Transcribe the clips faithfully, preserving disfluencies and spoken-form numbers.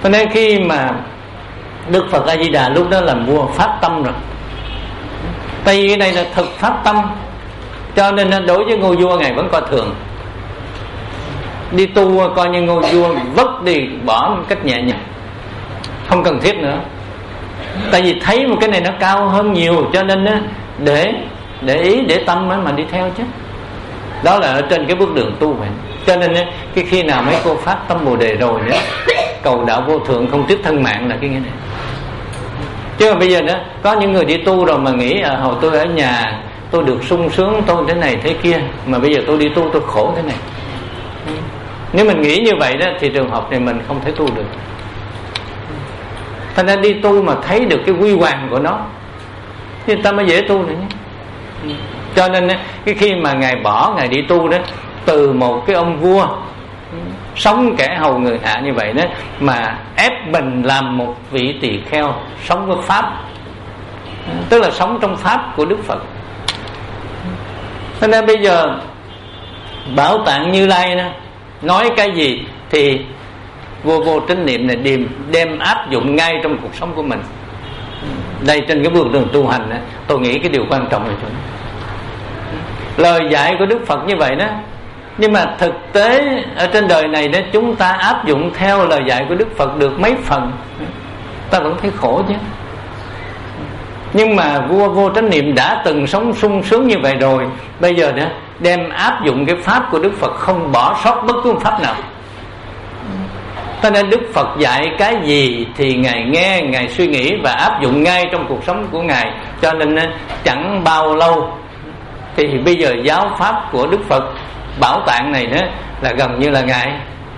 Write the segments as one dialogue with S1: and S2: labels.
S1: Cho nên khi mà Đức Phật A Di Đà lúc đó làm vua phát tâm rồi, tại vì cái này là thực phát tâm, cho nên đối với ngôi vua ngài vẫn coi thường. Đi tu coi như ngôi vua vất đi, bỏ một cách nhẹ nhàng, không cần thiết nữa. Tại vì thấy một cái này nó cao hơn nhiều, cho nên để để ý, để tâm mà đi theo chứ. Đó là ở trên cái bước đường tu vậy. Cho nên cái khi nào mấy cô phát tâm Bồ Đề rồi đó, cầu đạo vô thượng không tiếc thân mạng là cái nghĩa này. Chứ mà bây giờ nữa có những người đi tu rồi mà nghĩ à, hồi tôi ở nhà tôi được sung sướng, tôi thế này thế kia, mà bây giờ tôi đi tu tôi khổ thế này. Nếu mình nghĩ như vậy đó thì trường hợp này mình không thể tu được. Thành ra đi tu mà thấy được cái quy hoàng của nó thì ta mới dễ tu được nhé. Cho nên cái khi mà ngài bỏ, ngài đi tu đó, từ một cái ông vua sống kẻ hầu người hạ như vậy đó, mà ép mình làm một vị tỳ kheo sống với pháp, tức là sống trong pháp của Đức Phật. Cho nên bây giờ Bảo Tạng Như Lai đó, nói cái gì thì vô vô chánh niệm này đem, đem áp dụng ngay trong cuộc sống của mình. Đây trên cái bước đường tu hành đó, tôi nghĩ cái điều quan trọng là chỗ đó. Lời dạy của Đức Phật như vậy đó, nhưng mà thực tế ở trên đời này đó, chúng ta áp dụng theo lời dạy của Đức Phật được mấy phần, ta vẫn thấy khổ chứ. Nhưng mà vua vô chánh niệm đã từng sống sung sướng như vậy rồi, bây giờ đó đem áp dụng cái pháp của Đức Phật, không bỏ sót bất cứ một pháp nào. Cho nên Đức Phật dạy cái gì thì ngài nghe, ngài suy nghĩ và áp dụng ngay trong cuộc sống của ngài. Cho nên chẳng bao lâu thì bây giờ giáo pháp của Đức Phật Bảo Tạng này đó là gần như là ngài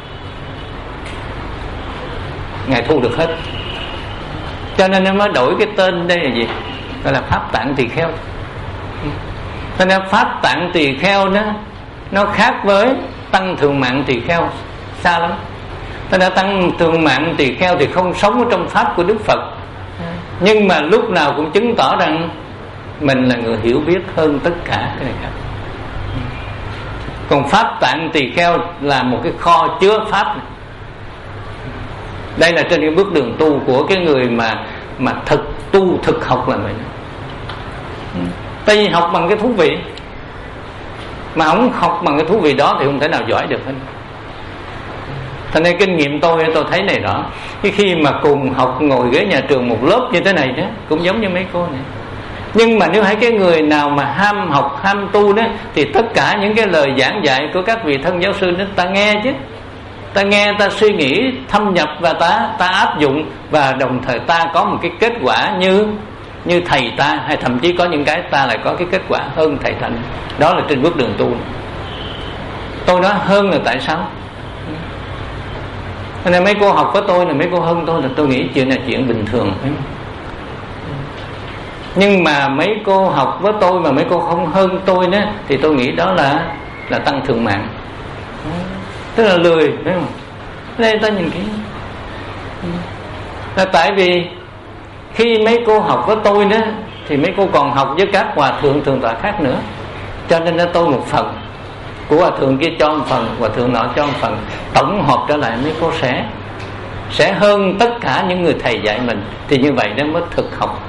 S1: ngài thu được hết. Cho nên nó mới đổi cái tên đây là gì, gọi là Pháp Tạng Tỳ Kheo. Cho nên Pháp Tạng Tỳ Kheo đó nó khác với Tăng Thượng Mạng Tỳ Kheo xa lắm. Cho nên Tăng Thượng Mạng Tỳ Kheo thì không sống ở trong pháp của Đức Phật, nhưng mà lúc nào cũng chứng tỏ rằng mình là người hiểu biết hơn tất cả cái này khác. Còn Pháp Tạng Tỳ Kheo là một cái kho chứa pháp này. Đây là trên cái bước đường tu của cái người mà mà thực tu, thực học là vậy. Tại vì học bằng cái thú vị, mà không học bằng cái thú vị đó thì không thể nào giỏi được hết. Thành nên kinh nghiệm tôi tôi thấy này rõ. Cái khi mà cùng học ngồi ghế nhà trường một lớp như thế này đó, cũng giống như mấy cô này. Nhưng mà nếu thấy cái người nào mà ham học, ham tu đó, thì tất cả những cái lời giảng dạy của các vị thân giáo sư đó ta nghe chứ. Ta nghe, ta suy nghĩ, thâm nhập và ta ta áp dụng, và đồng thời ta có một cái kết quả như như thầy ta, hay thậm chí có những cái ta lại có cái kết quả hơn thầy thành. Đó là trên bước đường tu. Tôi nói hơn là tại sao? Nên mấy cô học với tôi là mấy cô hơn tôi, là tôi nghĩ chuyện này chuyện bình thường. Nhưng mà mấy cô học với tôi mà mấy cô không hơn tôi đó, thì tôi nghĩ đó là là Tăng Thượng Mạng, tức là lười, đúng không? Đây ta nhìn kỹ là tại vì khi mấy cô học với tôi đó thì mấy cô còn học với các hòa thượng thượng tọa khác nữa, cho nên là tôi một phần của hòa thượng kia cho một phần, hòa thượng nọ cho một phần, tổng hợp trở lại mấy cô sẽ sẽ hơn tất cả những người thầy dạy mình. Thì như vậy nó mới thực học.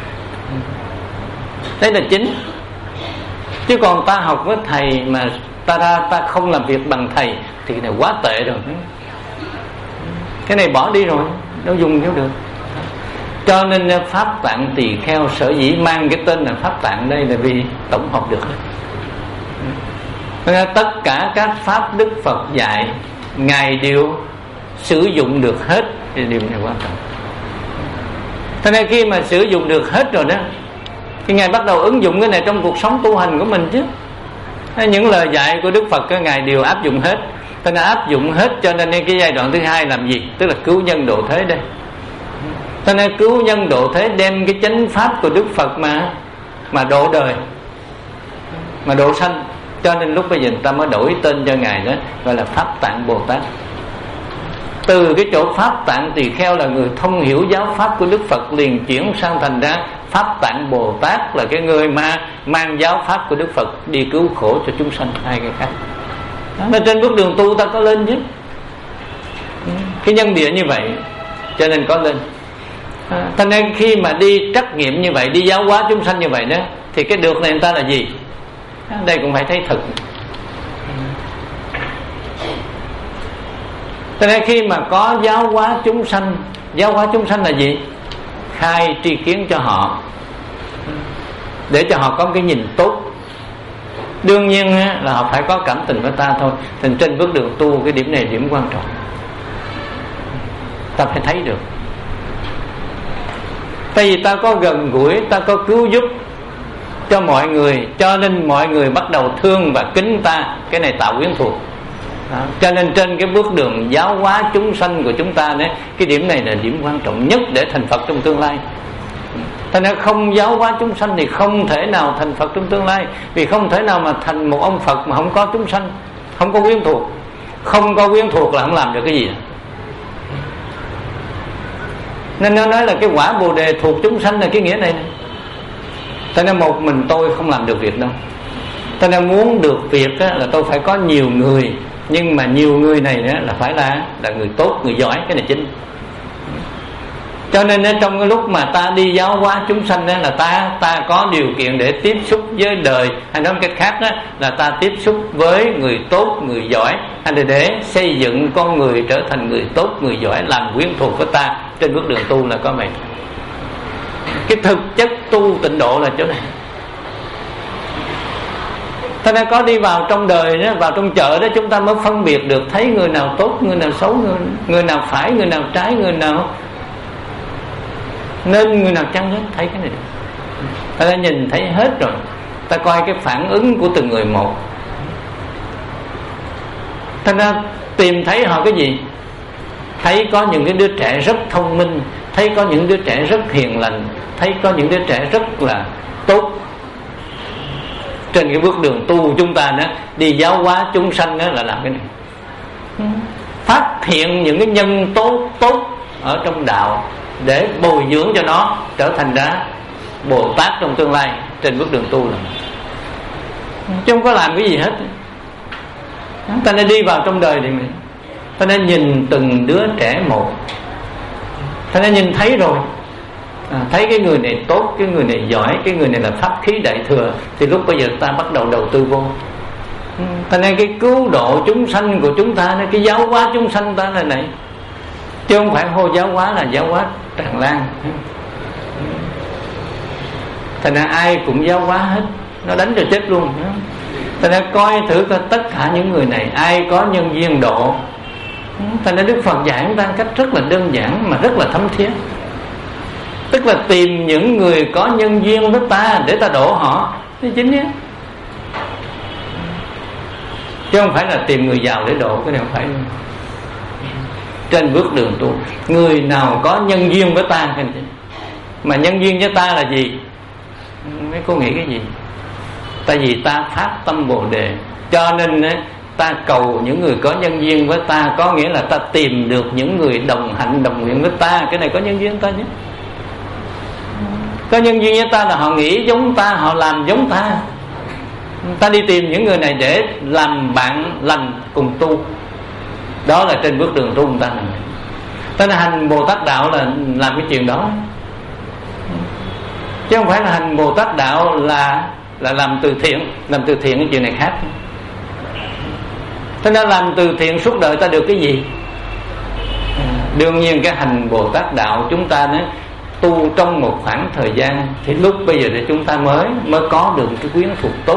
S1: Đấy là chính. Chứ còn ta học với thầy mà ta ra ta không làm việc bằng thầy thì cái này quá tệ rồi. Cái này bỏ đi rồi, đâu dùng vô được. Cho nên Pháp Tạng Tỳ Kheo sở dĩ mang cái tên là Pháp Tạng đây là vì tổng hợp được hết. Tất cả các pháp Đức Phật dạy ngài đều sử dụng được hết, thì điều này quan trọng. Thế nên khi mà sử dụng được hết rồi đó thì ngài bắt đầu ứng dụng cái này trong cuộc sống tu hành của mình chứ. Những lời dạy của Đức Phật ngài đều áp dụng hết. Thế nên áp dụng hết, cho nên cái giai đoạn thứ hai làm gì? Tức là cứu nhân độ thế đây. Thế nên cứu nhân độ thế, đem cái chánh pháp của Đức Phật mà mà độ đời, mà độ sanh. Cho nên lúc bây giờ người ta mới đổi tên cho ngài đó, gọi là Pháp Tạng Bồ Tát. Từ cái chỗ Pháp Tạng Tỳ Kheo là người thông hiểu giáo pháp của Đức Phật, liền chuyển sang thành ra Pháp Tạng Bồ Tát là cái người mà mang giáo pháp của Đức Phật đi cứu khổ cho chúng sanh. Hai cái khác. Đó, trên bước đường tu ta có lên chứ. Cái nhân địa như vậy. cho nên có lên. À, cho nên khi mà đi trắc nghiệm như vậy, đi giáo hóa chúng sanh như vậy đó, thì cái được này người ta là gì? À, đây cũng phải thấy thực. Cho nên khi mà có giáo hóa chúng sanh, giáo hóa chúng sanh là gì? Khai tri kiến cho họ, để cho họ có cái nhìn tốt. Đương nhiên là họ phải có cảm tình với ta thôi. Thì trên bước đường tu, cái điểm này điểm quan trọng, ta phải thấy được. Tại vì ta có gần gũi, ta có cứu giúp cho mọi người, cho nên mọi người bắt đầu thương và kính ta. Cái này tạo quyến thuộc. Đó. Cho nên trên cái bước đường giáo hóa chúng sanh của chúng ta đấy, cái điểm này là điểm quan trọng nhất để thành Phật trong tương lai. Cho nên không giáo hóa chúng sanh thì không thể nào thành Phật trong tương lai. Vì không thể nào mà thành một ông Phật mà không có chúng sanh, không có quyến thuộc. Không có quyến thuộc là không làm được cái gì. Nên nó nói là cái quả Bồ Đề thuộc chúng sanh là cái nghĩa này, này. Cho nên một mình tôi không làm được việc đâu. Cho nên muốn được việc á, là tôi phải có nhiều người. Nhưng mà nhiều người này á, là phải là, là người tốt, người giỏi. Cái này chính. Cho nên trong cái lúc mà ta đi giáo hóa chúng sanh đó, là ta ta có điều kiện để tiếp xúc với đời, hay nói một cách khác đó, là ta tiếp xúc với người tốt, người giỏi, hay là để xây dựng con người trở thành người tốt, người giỏi, làm quyến thuộc với ta. Trên bước đường tu là có vậy. Cái thực chất tu tịnh độ là chỗ này. Ta đã có đi vào trong đời đó, vào trong chợ đó, chúng ta mới phân biệt được, thấy người nào tốt, người nào xấu, người, người nào phải, người nào trái, người nào nên, người nào chăng hết. Thấy cái này được. Ta đã nhìn thấy hết rồi. Ta coi cái phản ứng của từng người một. Ta đã tìm thấy họ cái gì? Thấy có những cái đứa trẻ rất thông minh, thấy có những đứa trẻ rất hiền lành, thấy có những đứa trẻ rất là tốt. Trên cái bước đường tu chúng ta đó, đi giáo hóa chúng sanh đó là làm cái này. Phát hiện những cái nhân tốt tốt ở trong đạo để bồi dưỡng cho nó trở thành ra Bồ Tát trong tương lai. Trên bước đường tu là chứ không có làm cái gì hết. Ta nên đi vào trong đời thì mình, ta nên nhìn từng đứa trẻ một. Ta nên nhìn thấy rồi, à, thấy cái người này tốt, cái người này giỏi, cái người này là pháp khí đại thừa, thì lúc bây giờ ta bắt đầu đầu tư vô. Ta nên cái cứu độ chúng sanh của chúng ta, cái giáo hóa chúng sanh ta là này, chứ không phải hô giáo hóa là giáo hóa tràn lan. Thành ra ai cũng giáo hóa hết, nó đánh cho chết luôn. Thành ra coi thử coi tất cả những người này ai có nhân duyên độ. Thành ra Đức Phật dạy chúng ta cách rất là đơn giản mà rất là thấm thía. Tức là tìm những người có nhân duyên với ta để ta độ họ. Thế chính nhé. Chứ không phải là tìm người giàu để độ. Cái này không phải. Trên bước đường tu, người nào có nhân duyên với ta. Mà nhân duyên với ta là gì? Mấy cô nghĩ cái gì? Tại vì ta phát tâm Bồ Đề, cho nên ta cầu những người có nhân duyên với ta. Có nghĩa là ta tìm được những người đồng hạnh đồng nguyện với ta. Cái này có nhân duyên ta nhé. Có nhân duyên với ta là họ nghĩ giống ta, họ làm giống ta. Ta đi tìm những người này để làm bạn lành cùng tu. Đó là trên bước đường tu người ta làm. Ta là hành Bồ Tát đạo là làm cái chuyện đó, chứ không phải là hành Bồ Tát đạo là là làm từ thiện. Làm từ thiện cái chuyện này khác. Ta đã làm từ thiện suốt đời ta được cái gì? Đương nhiên cái hành Bồ Tát đạo chúng ta đó, tu trong một khoảng thời gian, thì lúc bây giờ thì chúng ta mới mới có được cái quyến thuộc tốt.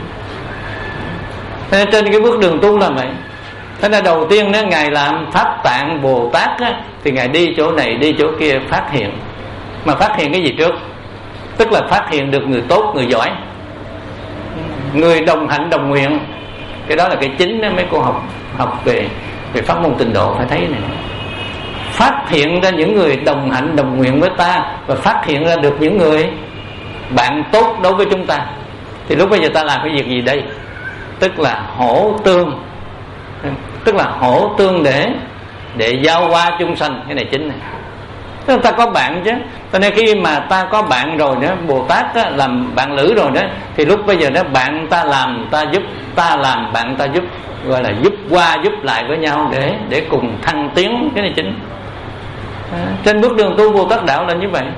S1: Nên trên cái bước đường tu là vậy. Thế nên đầu tiên đó, Ngài làm Pháp Tạng Bồ Tát á, thì Ngài đi chỗ này đi chỗ kia phát hiện. Mà phát hiện cái gì trước? Tức là phát hiện được người tốt, người giỏi, người đồng hạnh đồng nguyện. Cái đó là cái chính đó, mấy cô học học về về pháp môn tịnh độ phải thấy này. Phát hiện ra những người đồng hạnh đồng nguyện với ta, và phát hiện ra được những người bạn tốt đối với chúng ta, thì lúc bây giờ ta làm cái việc gì đây? Tức là hỗ tương. Tức là hỗ tương để để giao hóa chúng sanh. Cái này chính này. Tức là ta có bạn chứ. Cho nên khi mà ta có bạn rồi đó, Bồ Tát đó, làm bạn lữ rồi đó, thì lúc bây giờ đó bạn ta làm ta giúp, ta làm bạn ta giúp, gọi là giúp qua giúp lại với nhau để để cùng thăng tiến. Cái này chính. À, trên bước đường tu Bồ Tát đạo là như vậy.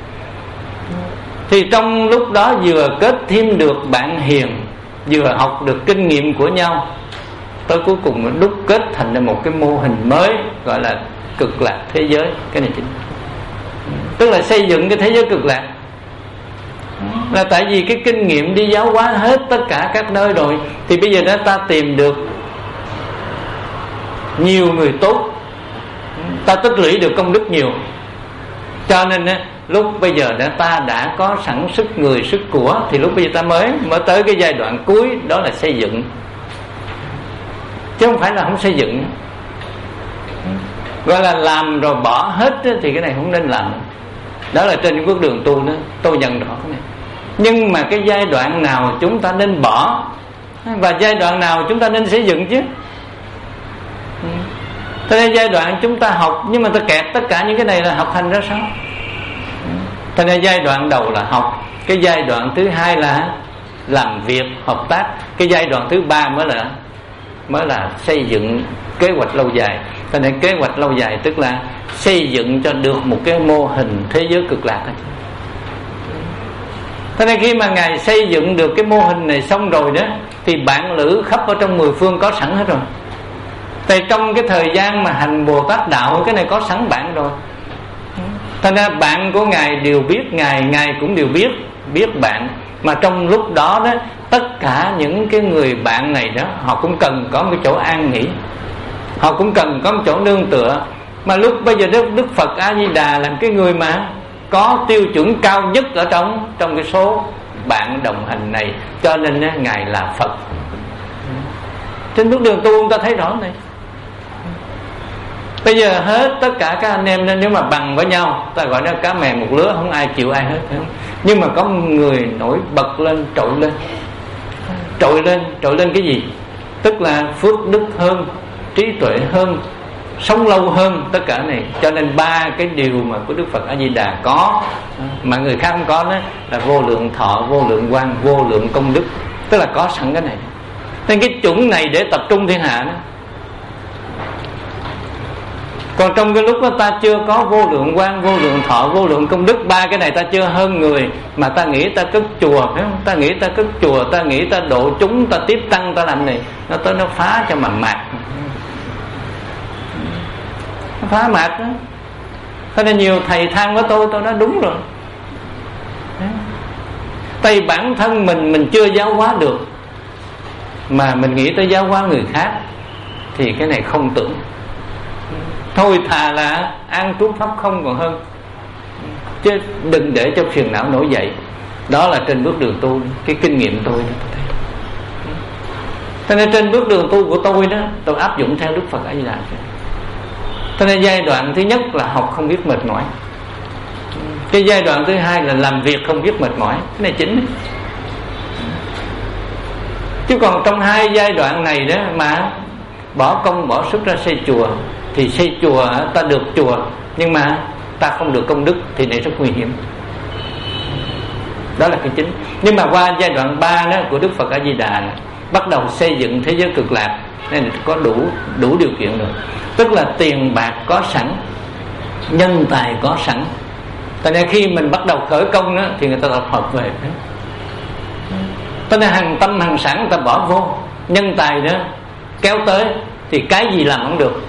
S1: Thì trong lúc đó vừa kết thêm được bạn hiền, vừa học được kinh nghiệm của nhau, tới cuối cùng đúc kết thành ra một cái mô hình mới gọi là cực lạc thế giới. Cái này chính tức là xây dựng cái thế giới cực lạc. Là tại vì cái kinh nghiệm đi giáo hóa hết tất cả các nơi rồi, thì bây giờ đó ta tìm được nhiều người tốt, ta tích lũy được công đức nhiều. Cho nên lúc bây giờ đã ta đã có sẵn sức người sức của, thì lúc bây giờ ta mới mới tới cái giai đoạn cuối, đó là xây dựng, chứ không phải là không xây dựng. Gọi là làm rồi bỏ hết thì cái này không nên làm. Đó là trên những bước đường tu đó, tôi nhận rõ cái này. Nhưng mà cái giai đoạn nào chúng ta nên bỏ, và giai đoạn nào chúng ta nên xây dựng chứ. Thế nên giai đoạn chúng ta học, nhưng mà ta kẹt tất cả những cái này là học hành ra sao? Thế nên giai đoạn đầu là học, cái giai đoạn thứ hai là làm việc, hợp tác, cái giai đoạn thứ ba mới là mới là xây dựng kế hoạch lâu dài. Thế nên kế hoạch lâu dài tức là xây dựng cho được một cái mô hình thế giới cực lạc. Thế nên khi mà Ngài xây dựng được cái mô hình này xong rồi đó, thì bạn lữ khắp ở trong mười phương có sẵn hết rồi. Tại trong cái thời gian mà hành Bồ Tát đạo, cái này có sẵn bạn rồi. Thành ra bạn của Ngài đều biết Ngài, Ngài cũng đều biết biết bạn. Mà trong lúc đó đó, tất cả những cái người bạn này đó, họ cũng cần có một chỗ an nghỉ, họ cũng cần có một chỗ nương tựa. Mà lúc bây giờ Đức, Đức Phật A Di Đà làm cái người mà có tiêu chuẩn cao nhất ở trong trong cái số bạn đồng hành này, cho nên á, Ngài là Phật. Trên bước đường tu chúng ta thấy rõ này. Bây giờ hết tất cả các anh em nên nếu mà bằng với nhau, ta gọi nó cá mè một lứa, không ai chịu ai hết, phải không? Nhưng mà có người nổi bật lên, trội lên, trội lên, trội lên cái gì? Tức là phước đức hơn, trí tuệ hơn, sống lâu hơn, tất cả này. Cho nên ba cái điều mà của Đức Phật A Di Đà có mà người khác không có đó là vô lượng thọ, vô lượng quang, vô lượng công đức. Tức là có sẵn cái này. Nên cái chuẩn này để tập trung thiên hạ đó. Còn trong cái lúc đó ta chưa có vô lượng quang, vô lượng thọ, vô lượng công đức, ba cái này ta chưa hơn người, mà ta nghĩ ta cất chùa, phải không? Ta nghĩ ta cất chùa, ta nghĩ ta độ chúng, ta tiếp tăng, ta làm này, nó tới nó phá cho mà mạt, nó phá mạt đó. Thế nên nhiều thầy than với tôi, tôi nói đúng rồi. Tại bản thân mình mình chưa giáo hóa được, mà mình nghĩ tới giáo hóa người khác, thì cái này không tưởng. Thôi thà là an trú pháp không còn hơn, chứ đừng để cho phiền não nổi dậy. Đó là trên bước đường tu, cái kinh nghiệm tôi đó. Thế nên trên bước đường tu của tôi đó, tôi áp dụng theo Đức Phật A Di Đà. Thế nên giai đoạn thứ nhất là học không biết mệt mỏi, cái giai đoạn thứ hai là làm việc không biết mệt mỏi. Cái này chính. Chứ còn trong hai giai đoạn này đó mà bỏ công bỏ sức ra xây chùa, thì xây chùa ta được chùa, nhưng mà ta không được công đức, thì này rất nguy hiểm. Đó là cái chính. Nhưng mà qua giai đoạn ba đó của Đức Phật A Di Đà, bắt đầu xây dựng thế giới cực lạc, nên có đủ đủ điều kiện rồi. Tức là tiền bạc có sẵn, nhân tài có sẵn. Cho nên khi mình bắt đầu khởi công đó, thì người ta tập hợp về. Cho nên hàng tâm hàng sản người ta bỏ vô, nhân tài đó kéo tới, thì cái gì làm không được.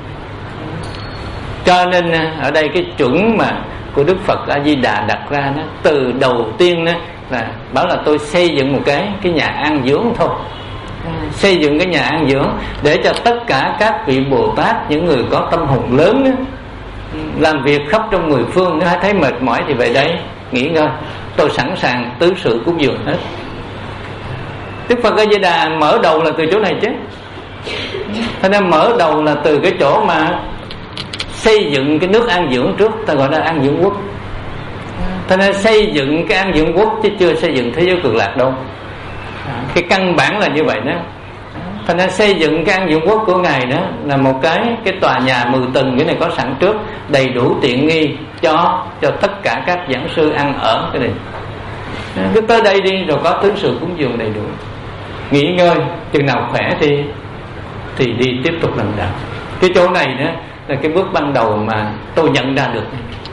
S1: Cho nên ở đây cái chuẩn mà của Đức Phật A Di Đà đặt ra đó, từ đầu tiên đó là bảo là tôi xây dựng một cái cái nhà an dưỡng thôi, xây dựng cái nhà an dưỡng để cho tất cả các vị Bồ Tát, những người có tâm hồn lớn đó, làm việc khắp trong mười phương, nếu thấy mệt mỏi thì về đây nghỉ ngơi, tôi sẵn sàng tứ sự cúng dường hết. Đức Phật A Di Đà mở đầu là từ chỗ này chứ. Thế nên mở đầu là từ cái chỗ mà xây dựng cái nước an dưỡng trước, ta gọi là an dưỡng quốc. Thế nên xây dựng cái an dưỡng quốc chứ chưa xây dựng thế giới cực lạc đâu. Cái căn bản là như vậy đó. Thế nên xây dựng cái an dưỡng quốc của Ngài đó là một cái cái tòa nhà mười tầng, cái này có sẵn trước, đầy đủ tiện nghi cho cho tất cả các giảng sư ăn ở cái này. Cứ tới đây đi rồi có tứ sự cúng dường đầy đủ, nghỉ ngơi chừng nào khỏe thì thì đi tiếp tục làm đạo. Cái chỗ này đó là cái bước ban đầu mà tôi nhận ra được.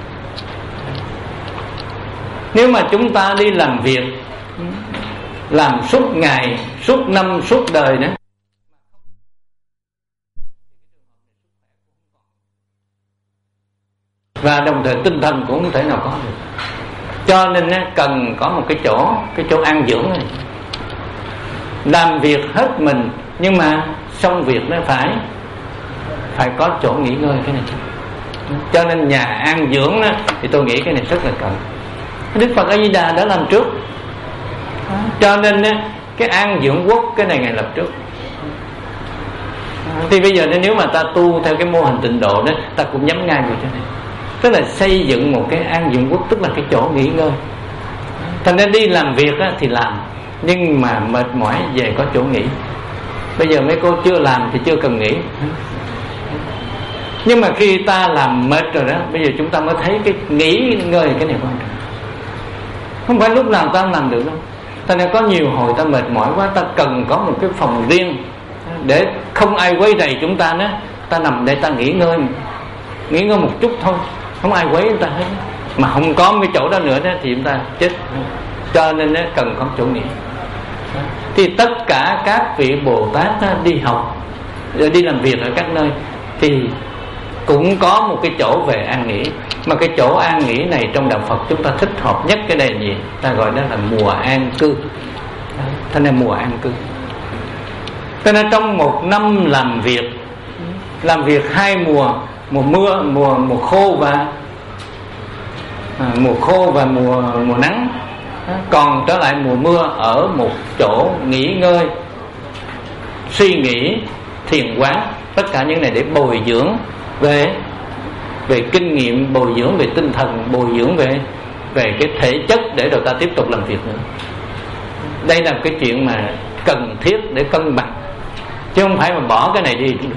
S1: Nếu mà chúng ta đi làm việc, làm suốt ngày, suốt năm, suốt đời nữa, và đồng thời tinh thần cũng không thể nào có được. Cho nên cần có một cái chỗ, cái chỗ an dưỡng này. Làm việc hết mình, nhưng mà xong việc nó phải phải có chỗ nghỉ ngơi cái này. Cho nên nhà an dưỡng đó, thì tôi nghĩ cái này rất là cần. Đức Phật A Di Đà đã làm trước, cho nên cái an dưỡng quốc cái này Ngài lập trước. Thì bây giờ nếu mà ta tu theo cái mô hình tịnh độ đó, ta cũng nhắm ngay vào chỗ này, tức là xây dựng một cái an dưỡng quốc, tức là cái chỗ nghỉ ngơi. Thành nên đi làm việc á, thì làm, nhưng mà mệt mỏi về có chỗ nghỉ. Bây giờ mấy cô chưa làm thì chưa cần nghỉ, nhưng mà khi ta làm mệt rồi đó, bây giờ chúng ta mới thấy cái nghỉ ngơi cái này quan trọng. Không phải lúc nào ta không làm được đâu. Thành nên có nhiều hồi ta mệt mỏi quá, ta cần có một cái phòng riêng để không ai quấy rầy chúng ta nữa. Ta nằm để ta nghỉ ngơi, nghỉ ngơi một chút thôi, không ai quấy chúng ta hết. Mà không có cái chỗ đó nữa đó thì chúng ta chết. Cho nên đó, cần có chỗ nghỉ. Thì tất cả các vị Bồ Tát đó, đi học, đi làm việc ở các nơi thì cũng có một cái chỗ về an nghỉ. Mà cái chỗ an nghỉ này trong đạo Phật chúng ta thích hợp nhất cái này là gì? Ta gọi đó là mùa an cư. Thế nên mùa an cư. Thế nên trong một năm làm việc, làm việc hai mùa, mùa mưa, mùa mùa khô và à, mùa khô và mùa mùa nắng. Còn trở lại mùa mưa ở một chỗ nghỉ ngơi, suy nghĩ, thiền quán, tất cả những này để bồi dưỡng về về kinh nghiệm, bồi dưỡng về tinh thần, bồi dưỡng về về cái thể chất để rồi ta tiếp tục làm việc nữa. Đây là cái chuyện mà cần thiết để cân bằng, chứ không phải mà bỏ cái này đi.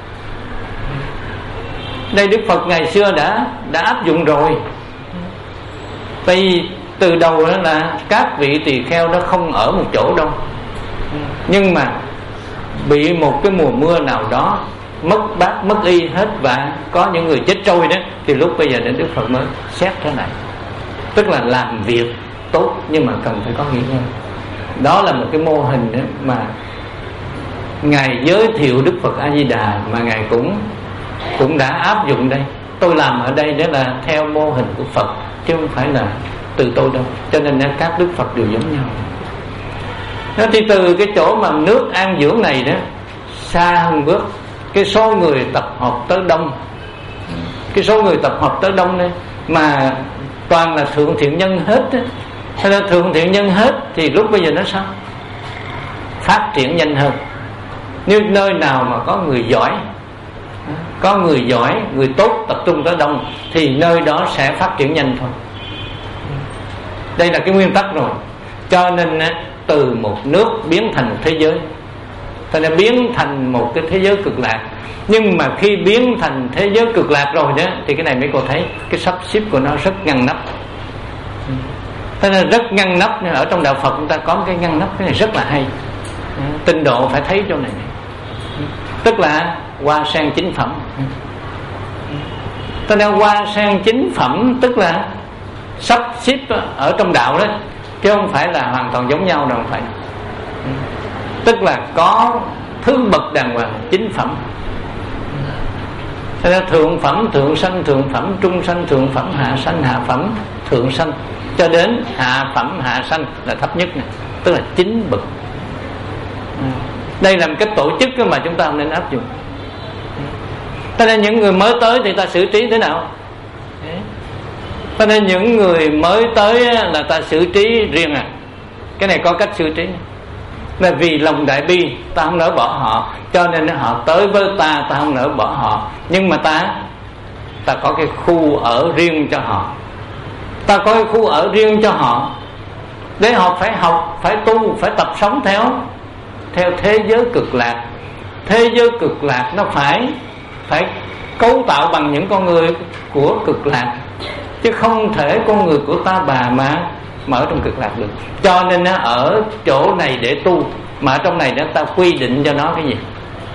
S1: Đây Đức Phật ngày xưa đã đã áp dụng rồi. Tại vì từ đầu đó là các vị tỳ kheo đó không ở một chỗ đâu, nhưng mà bị một cái mùa mưa nào đó mất bát mất y hết và có những người chết trôi đó, thì lúc bây giờ đến Đức Phật mới xét thế này. Tức là làm việc tốt nhưng mà cần phải có nghỉ ngơi. Đó là một cái mô hình đó mà Ngài giới thiệu Đức Phật A Di Đà, mà Ngài cũng cũng đã áp dụng đây. Tôi làm ở đây đó là theo mô hình của Phật, chứ không phải là từ tôi đâu. Cho nên các Đức Phật đều giống nhau. Đó, thì từ cái chỗ mà nước an dưỡng này đó, xa hơn bước, cái số người tập hợp tới đông, cái số người tập hợp tới đông này mà toàn là thượng thiện nhân hết á. Thế nên thượng thiện nhân hết thì lúc bây giờ nó sao? Phát triển nhanh hơn. Nếu nơi nào mà có người giỏi, có người giỏi, người tốt tập trung tới đông, thì nơi đó sẽ phát triển nhanh thôi. Đây là cái nguyên tắc rồi. Cho nên từ một nước biến thành một thế giới, cho nên biến thành một cái thế giới cực lạc. Nhưng mà khi biến thành thế giới cực lạc rồi đó, thì cái này mấy cô thấy cái sắp xếp của nó rất ngăn nắp. Thế nên rất ngăn nắp. Ở trong đạo Phật chúng ta có cái ngăn nắp, cái này rất là hay. Tinh độ phải thấy chỗ này, tức là hoa sen chính phẩm. Thế nên hoa sen chính phẩm tức là sắp xếp ở trong đạo đó, chứ không phải là hoàn toàn giống nhau đâu, không phải. Tức là có thứ bậc đàng hoàng chính phẩm. Thế nên thượng phẩm, thượng sanh, thượng phẩm, trung sanh, thượng phẩm, hạ sanh, hạ phẩm, thượng sanh, cho đến hạ phẩm, hạ sanh là thấp nhất này, tức là chín bậc. Đây là một cách tổ chức mà chúng ta không nên áp dụng. Thế nên những người mới tới thì ta xử trí thế nào? Thế nên những người mới tới là ta xử trí riêng à. Cái này có cách xử trí. Là vì lòng đại bi ta không nỡ bỏ họ, cho nên họ tới với ta, ta không nỡ bỏ họ. Nhưng mà ta ta có cái khu ở riêng cho họ. Ta có cái khu ở riêng cho họ, để họ phải học, phải tu, phải tập sống theo theo thế giới cực lạc. Thế giới cực lạc nó phải phải cấu tạo bằng những con người của cực lạc, chứ không thể con người của ta bà mà mà ở trong cực lạc được. Cho nên ở chỗ này để tu, mà ở trong này đó ta quy định cho nó cái gì?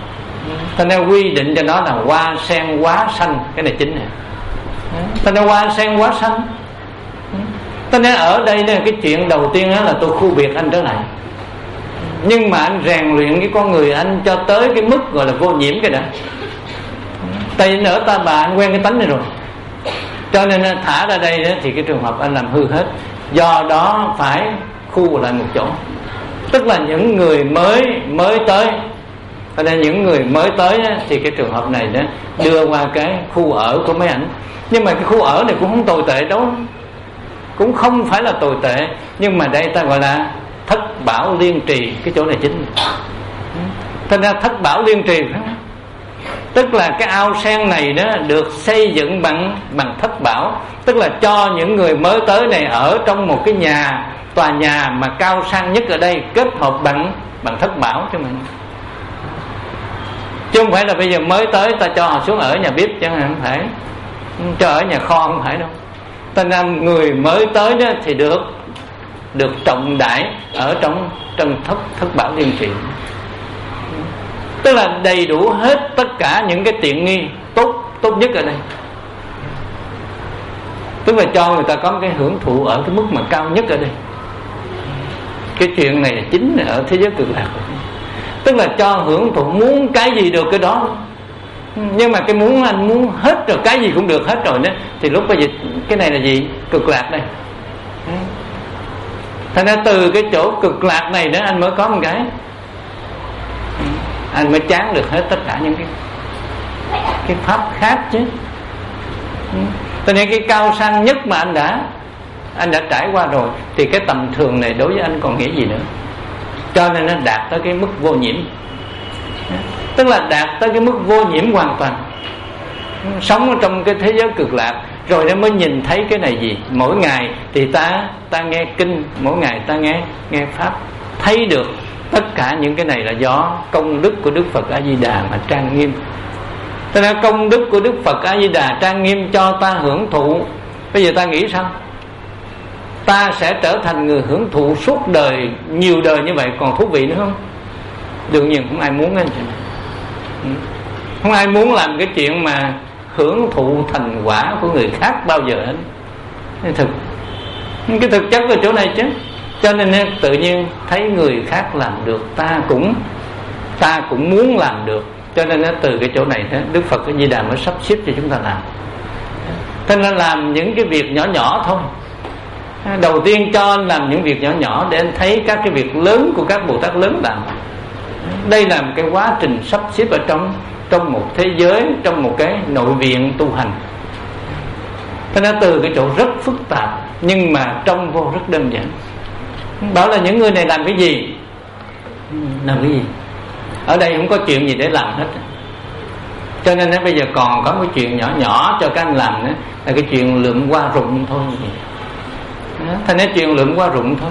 S1: Ta nên quy định cho nó là hoa sen quá xanh. Cái này chính nè. Ta nên hoa sen quá xanh. Ta nên ở đây nè, cái chuyện đầu tiên đó là tôi khu biệt anh trở lại. Nhưng mà anh rèn luyện cái con người anh cho tới cái mức gọi là vô nhiễm cái đã. Tại ở ta bà anh quen cái tánh này rồi, cho nên thả ra đây đó, thì cái trường hợp anh làm hư hết. Do đó phải khu lại một chỗ. Tức là những người mới mới tới, cho nên những người mới tới đó, thì cái trường hợp này đó đưa qua cái khu ở của mấy ảnh. Nhưng mà cái khu ở này cũng không tồi tệ đâu, cũng không phải là tồi tệ. Nhưng mà đây ta gọi là thất bảo liên trì. Cái chỗ này chính. Thành ra thất bảo liên trì, tức là cái ao sen này đó được xây dựng bằng bằng thất bảo. Tức là cho những người mới tới này ở trong một cái nhà, tòa nhà mà cao sang nhất ở đây, kết hợp bằng bằng thất bảo cho mình. Chứ không phải là bây giờ mới tới ta cho họ xuống ở nhà bếp chẳng hạn, không phải. Cho ở nhà kho không phải đâu. Thành ra người mới tới đó thì được được trọng đãi ở trong trong thất thất bảo liên trì. Tức là đầy đủ hết tất cả những cái tiện nghi tốt tốt nhất ở đây. Tức là cho người ta có cái hưởng thụ ở cái mức mà cao nhất ở đây. Cái chuyện này là chính ở thế giới cực lạc. Tức là cho hưởng thụ, muốn cái gì được cái đó. Nhưng mà cái muốn anh muốn hết rồi, cái gì cũng được hết rồi đó, thì lúc bây giờ cái này là gì? Cực lạc đây. Thành ra từ cái chỗ cực lạc này đó anh mới có một cái, anh mới chán được hết tất cả những cái cái pháp khác chứ. Cho nên cái cao sang nhất mà anh đã anh đã trải qua rồi, thì cái tầm thường này đối với anh còn nghĩa gì nữa. Cho nên nó đạt tới cái mức vô nhiễm. Tức là đạt tới cái mức vô nhiễm hoàn toàn, sống ở trong cái thế giới cực lạc. Rồi nó mới nhìn thấy cái này gì. Mỗi ngày thì ta ta nghe kinh, mỗi ngày ta nghe nghe pháp, thấy được tất cả những cái này là do công đức của Đức Phật A Di Đà mà trang nghiêm. Thế nên công đức của Đức Phật A Di Đà trang nghiêm cho ta hưởng thụ. Bây giờ ta nghĩ sao? Ta sẽ trở thành người hưởng thụ suốt đời, nhiều đời như vậy, còn thú vị nữa không? Đương nhiên không ai muốn cái chuyện này. Không ai muốn làm cái chuyện mà hưởng thụ thành quả của người khác bao giờ hết. Thực cái thực chất ở chỗ này chứ. Cho nên tự nhiên thấy người khác làm được, ta cũng ta cũng muốn làm được. Cho nên từ cái chỗ này Đức Phật A Di Đà mới sắp xếp cho chúng ta làm. Thế nên làm những cái việc nhỏ nhỏ thôi. Đầu tiên cho anh làm những việc nhỏ nhỏ để anh thấy các cái việc lớn của các Bồ Tát lớn làm. Đây là một cái quá trình sắp xếp ở trong trong một thế giới, trong một cái nội viện tu hành. Thế nên từ cái chỗ rất phức tạp nhưng mà trong vô rất đơn giản. Bảo là những người này làm cái gì? Làm cái gì? Ở đây không có chuyện gì để làm hết. Cho nên bây giờ còn có cái chuyện nhỏ nhỏ cho các anh làm đó, là cái chuyện lượm hoa rụng thôi. Thế nên chuyện lượm hoa rụng thôi.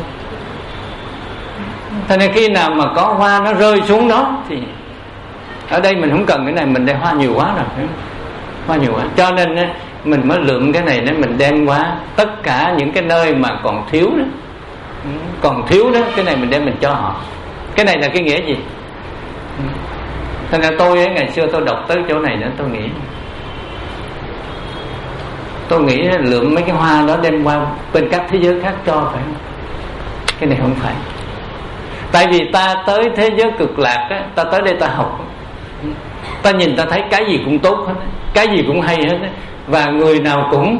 S1: Thế nên khi nào mà có hoa nó rơi xuống đó thì ở đây mình không cần cái này, mình đây hoa nhiều quá rồi, hoa nhiều quá. Cho nên mình mới lượm cái này để mình đem qua tất cả những cái nơi mà còn thiếu đó, còn thiếu đó, cái này mình đem mình cho họ. Cái này là cái nghĩa gì? Thành ra tôi ấy, ngày xưa tôi đọc tới chỗ này nữa, tôi nghĩ tôi nghĩ lượm mấy cái hoa đó đem qua bên các thế giới khác cho, phải không? Cái này không phải. Tại vì ta tới thế giới cực lạc á, ta tới đây ta học, ta nhìn ta thấy cái gì cũng tốt hết, cái gì cũng hay hết, và người nào cũng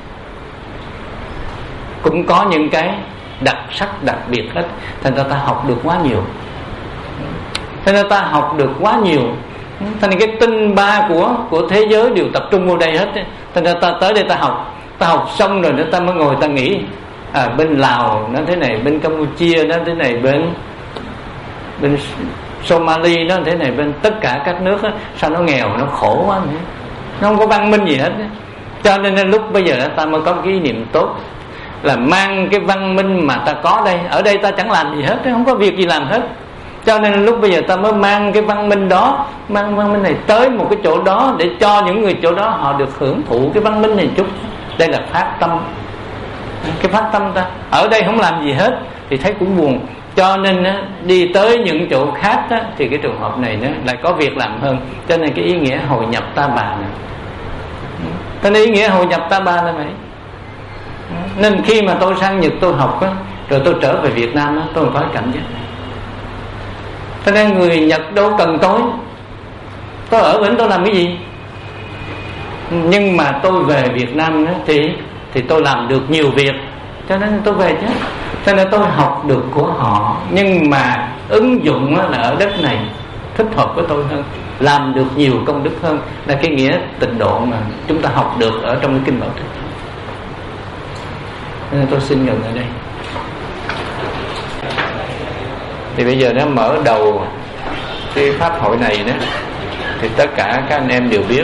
S1: cũng có những cái đặc sắc đặc biệt hết. Thành ra ta học được quá nhiều. Thành ra ta học được quá nhiều. Thành ra cái tinh ba của của thế giới đều tập trung vào đây hết. Thành ra ta tới đây ta học, ta học xong rồi nữa ta mới ngồi ta nghĩ, à, bên Lào nó thế này, bên Campuchia nó thế này, bên bên Somali nó thế này, bên tất cả các nước đó, sao nó nghèo, nó khổ quá nữa, nó không có văn minh gì hết. Cho nên lúc bây giờ đó, ta mới có một cái ý niệm tốt là mang cái văn minh mà ta có đây. Ở đây ta chẳng làm gì hết, không có việc gì làm hết. Cho nên lúc bây giờ ta mới mang cái văn minh đó, mang văn minh này tới một cái chỗ đó để cho những người chỗ đó họ được hưởng thụ cái văn minh này chút. Đây là phát tâm. Cái phát tâm ta ở đây không làm gì hết thì thấy cũng buồn. Cho nên á, đi tới những chỗ khác á, thì cái trường hợp này nó lại có việc làm hơn. Cho nên cái ý nghĩa hội nhập ta bà này, cho nên ý nghĩa hội nhập ta bà là vậy. Nên khi mà tôi sang Nhật tôi học á, rồi tôi trở về Việt Nam á, tôi có cảm giác này. Cho nên người Nhật đâu cần tôi, tôi ở bên tôi làm cái gì. Nhưng mà tôi về Việt Nam á, thì thì tôi làm được nhiều việc, cho nên tôi về chứ. Cho nên tôi học được của họ, nhưng mà ứng dụng là ở đất này thích hợp với tôi hơn, làm được nhiều công đức hơn, là cái nghĩa tịnh độ mà chúng ta học được ở trong cái kinh Bảo Thích. Nên tôi xin ngừng ở đây. Thì bây giờ nó mở đầu cái pháp hội này đó, thì tất cả các anh em đều biết.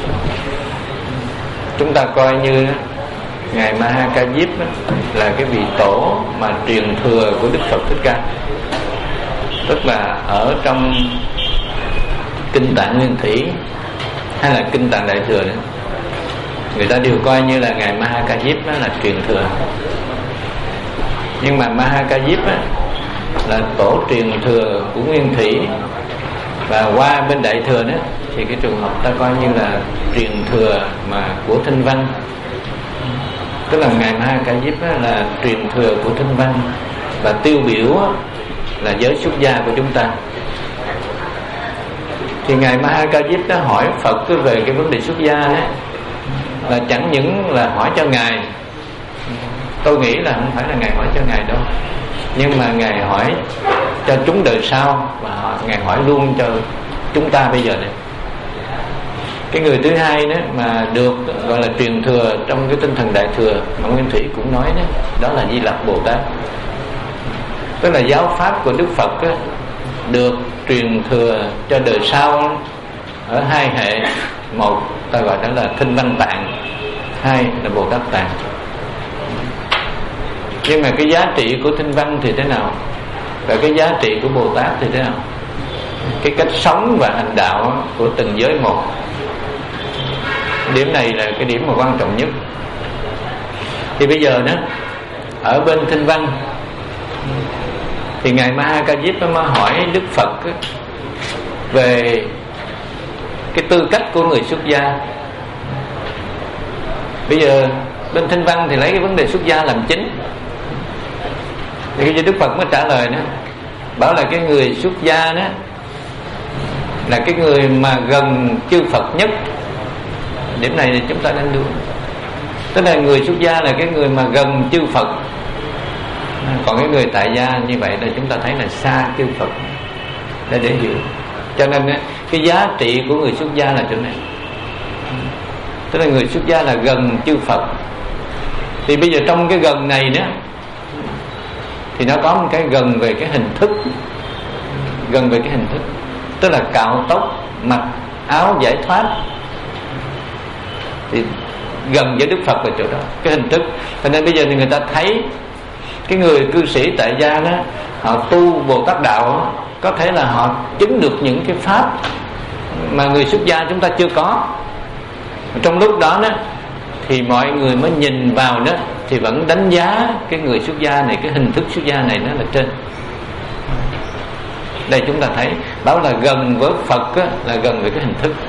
S1: Chúng ta coi như Ngài Ma Ha Ca Diếp là cái vị tổ mà truyền thừa của Đức Phật Thích Ca. Tức là ở trong Kinh Tạng Nguyên Thủy hay là Kinh Tạng Đại Thừa đó, người ta đều coi như là Ngài Ma Ha Ca Diếp đó là truyền thừa. Nhưng mà Ma Ha Ca Diếp đó là tổ truyền thừa của Nguyên Thủy, và qua bên Đại Thừa đó thì cái trường hợp ta coi như là truyền thừa mà của Thanh Văn. Tức là Ngài Ma Ha Ca Diếp là truyền thừa của Thanh Văn, và tiêu biểu là giới xuất gia của chúng ta. Thì Ngài Ma Ha Ca Diếp đã hỏi Phật về cái vấn đề xuất gia đó, là chẳng những là hỏi cho Ngài, tôi nghĩ là không phải là Ngài hỏi cho Ngài đâu, nhưng mà Ngài hỏi cho chúng đời sau, và Ngài hỏi luôn cho chúng ta bây giờ này. Cái người thứ hai đó mà được gọi là truyền thừa trong cái tinh thần Đại Thừa mà Nguyên Thủy cũng nói đó, đó là Di Lặc Bồ Tát. Tức là giáo pháp của Đức Phật đó, được truyền thừa cho đời sau ở hai hệ. Một ta gọi đó là Thanh Văn Tạng, hai là Bồ Tát Tạng. Nhưng mà cái giá trị của Thanh Văn thì thế nào, và cái giá trị của Bồ Tát thì thế nào, cái cách sống và hành đạo của từng giới một. Điểm này là cái điểm mà quan trọng nhất. Thì bây giờ đó, ở bên Thanh Văn thì Ngài Ma Ha Ca Diếp mới hỏi Đức Phật về cái tư cách của người xuất gia. Bây giờ bên Thanh Văn thì lấy cái vấn đề xuất gia làm chính, thì khi Đức Phật mới trả lời đó, bảo là cái người xuất gia đó là cái người mà gần chư Phật nhất. Điểm này thì chúng ta nên đúng. Tức là người xuất gia là cái người mà gần chư Phật, còn cái người tại gia như vậy là chúng ta thấy là xa chư Phật, để để hiểu. Cho nên cái giá trị của người xuất gia là chỗ này. Tức là người xuất gia là gần chư Phật. Thì bây giờ trong cái gần này đó thì nó có một cái gần về cái hình thức, gần về cái hình thức, tức là cạo tóc, mặc áo giải thoát, thì gần với Đức Phật ở chỗ đó, cái hình thức. Cho nên bây giờ thì người ta thấy cái người cư sĩ tại gia đó, họ tu Bồ Tát đạo đó, có thể là họ chứng được những cái pháp mà người xuất gia chúng ta chưa có. Trong lúc đó đó thì mọi người mới nhìn vào đó thì vẫn đánh giá cái người xuất gia này, cái hình thức xuất gia này nó là trên. Đây chúng ta thấy bảo là gần với Phật á, là gần với cái hình thức.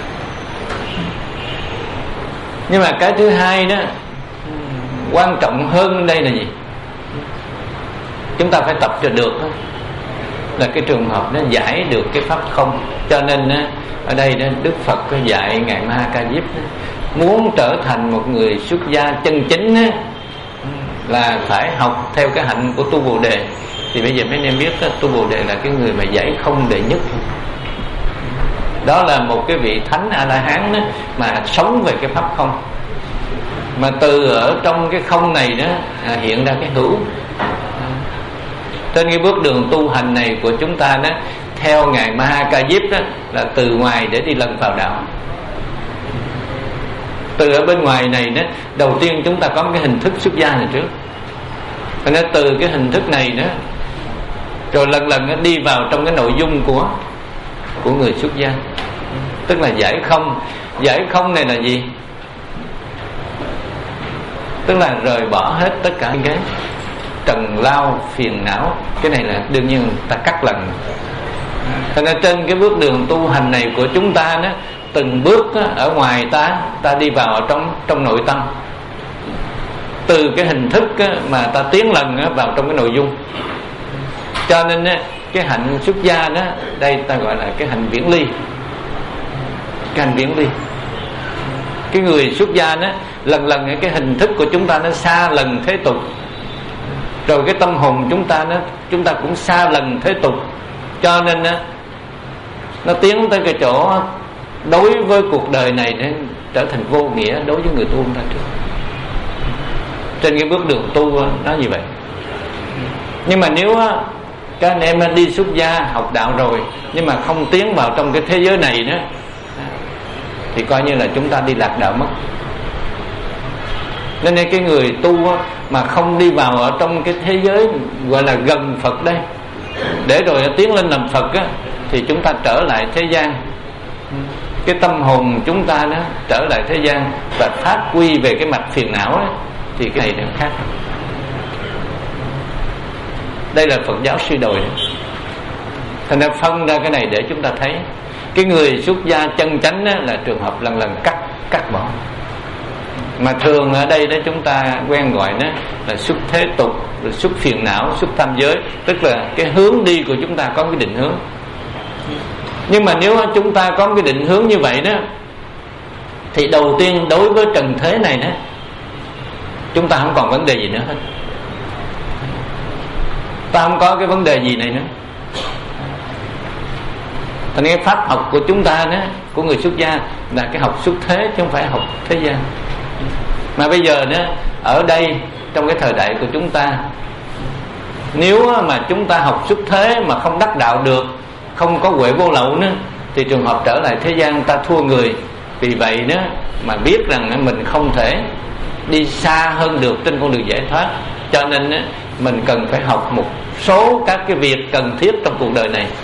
S1: Nhưng mà cái thứ hai đó, quan trọng hơn đây là gì? Chúng ta phải tập cho được đó, là cái trường hợp nó giải được cái pháp không. Cho nên á, ở đây đó, Đức Phật có dạy Ngài Ma Ha Ca Diếp đó, muốn trở thành một người xuất gia chân chính á, là phải học theo cái hạnh của tu Bồ Đề. Thì bây giờ mấy anh em biết đó, tu Bồ Đề là cái người mà giải không đệ nhất. Đó là một cái vị thánh A-la-hán đó, mà sống về cái pháp không, mà từ ở trong cái không này đó à, hiện ra cái hữu. Trên cái bước đường tu hành này của chúng ta đó, theo Ngài Ma Ha Ca Diếp đó, là từ ngoài để đi lần vào đạo. Từ ở bên ngoài này đó, đầu tiên chúng ta có một cái hình thức xuất gia này trước, và nó từ cái hình thức này đó, rồi lần lần nó đi vào trong cái nội dung của của người xuất gia, tức là giải không. Giải không này là gì? Tức là rời bỏ hết tất cả cái trần lao phiền não. Cái này là đương nhiên ta cắt lần. Cho nên trên cái bước đường tu hành này của chúng ta đó, từng bước đó, ở ngoài ta ta đi vào trong trong nội tâm, từ cái hình thức đó, mà ta tiến lần đó, vào trong cái nội dung. Cho nên đó, cái hạnh xuất gia đó, đây ta gọi là cái hạnh viễn ly. Cái hạnh viễn ly, cái người xuất gia đó, lần lần cái hình thức của chúng ta nó xa lần thế tục, rồi cái tâm hồn chúng ta nó chúng ta cũng xa lần thế tục. Cho nên đó, nó tiến tới cái chỗ đối với cuộc đời này nó trở thành vô nghĩa đối với người tu ra trước. Trên cái bước đường tu nó như vậy. Nhưng mà nếu các anh em đi xuất gia học đạo rồi nhưng mà không tiến vào trong cái thế giới này nữa, thì coi như là chúng ta đi lạc đạo mất. Nên cái người tu mà không đi vào ở trong cái thế giới gọi là gần Phật đây, để rồi tiến lên làm Phật á, thì chúng ta trở lại thế gian. Cái tâm hồn chúng ta đó trở lại thế gian và phát quy về cái mặt phiền não ấy, thì cái này nó khác. Đây là Phật giáo suy đồi. Thành ra phân ra cái này để chúng ta thấy cái người xuất gia chân chánh á, là trường hợp lần lần cắt cắt bỏ. Mà thường ở đây đó chúng ta quen gọi đó là xuất thế tục, xuất phiền não, xuất tam giới, tức là cái hướng đi của chúng ta có cái định hướng. Nhưng mà nếu chúng ta có cái định hướng như vậy đó, thì đầu tiên đối với trần thế này đó, chúng ta không còn vấn đề gì nữa hết. Ta không có cái vấn đề gì này nữa. Thành cái pháp học của chúng ta đó, của người xuất gia là cái học xuất thế chứ không phải học thế gian. Mà bây giờ đó, ở đây trong cái thời đại của chúng ta, nếu mà chúng ta học xuất thế mà không đắc đạo được, không có huệ vô lậu nữa, thì trường hợp trở lại thế gian ta thua người. Vì vậy đó mà biết rằng mình không thể đi xa hơn được trên con đường giải thoát. Cho nên đó, mình cần phải học một số các cái việc cần thiết trong cuộc đời này.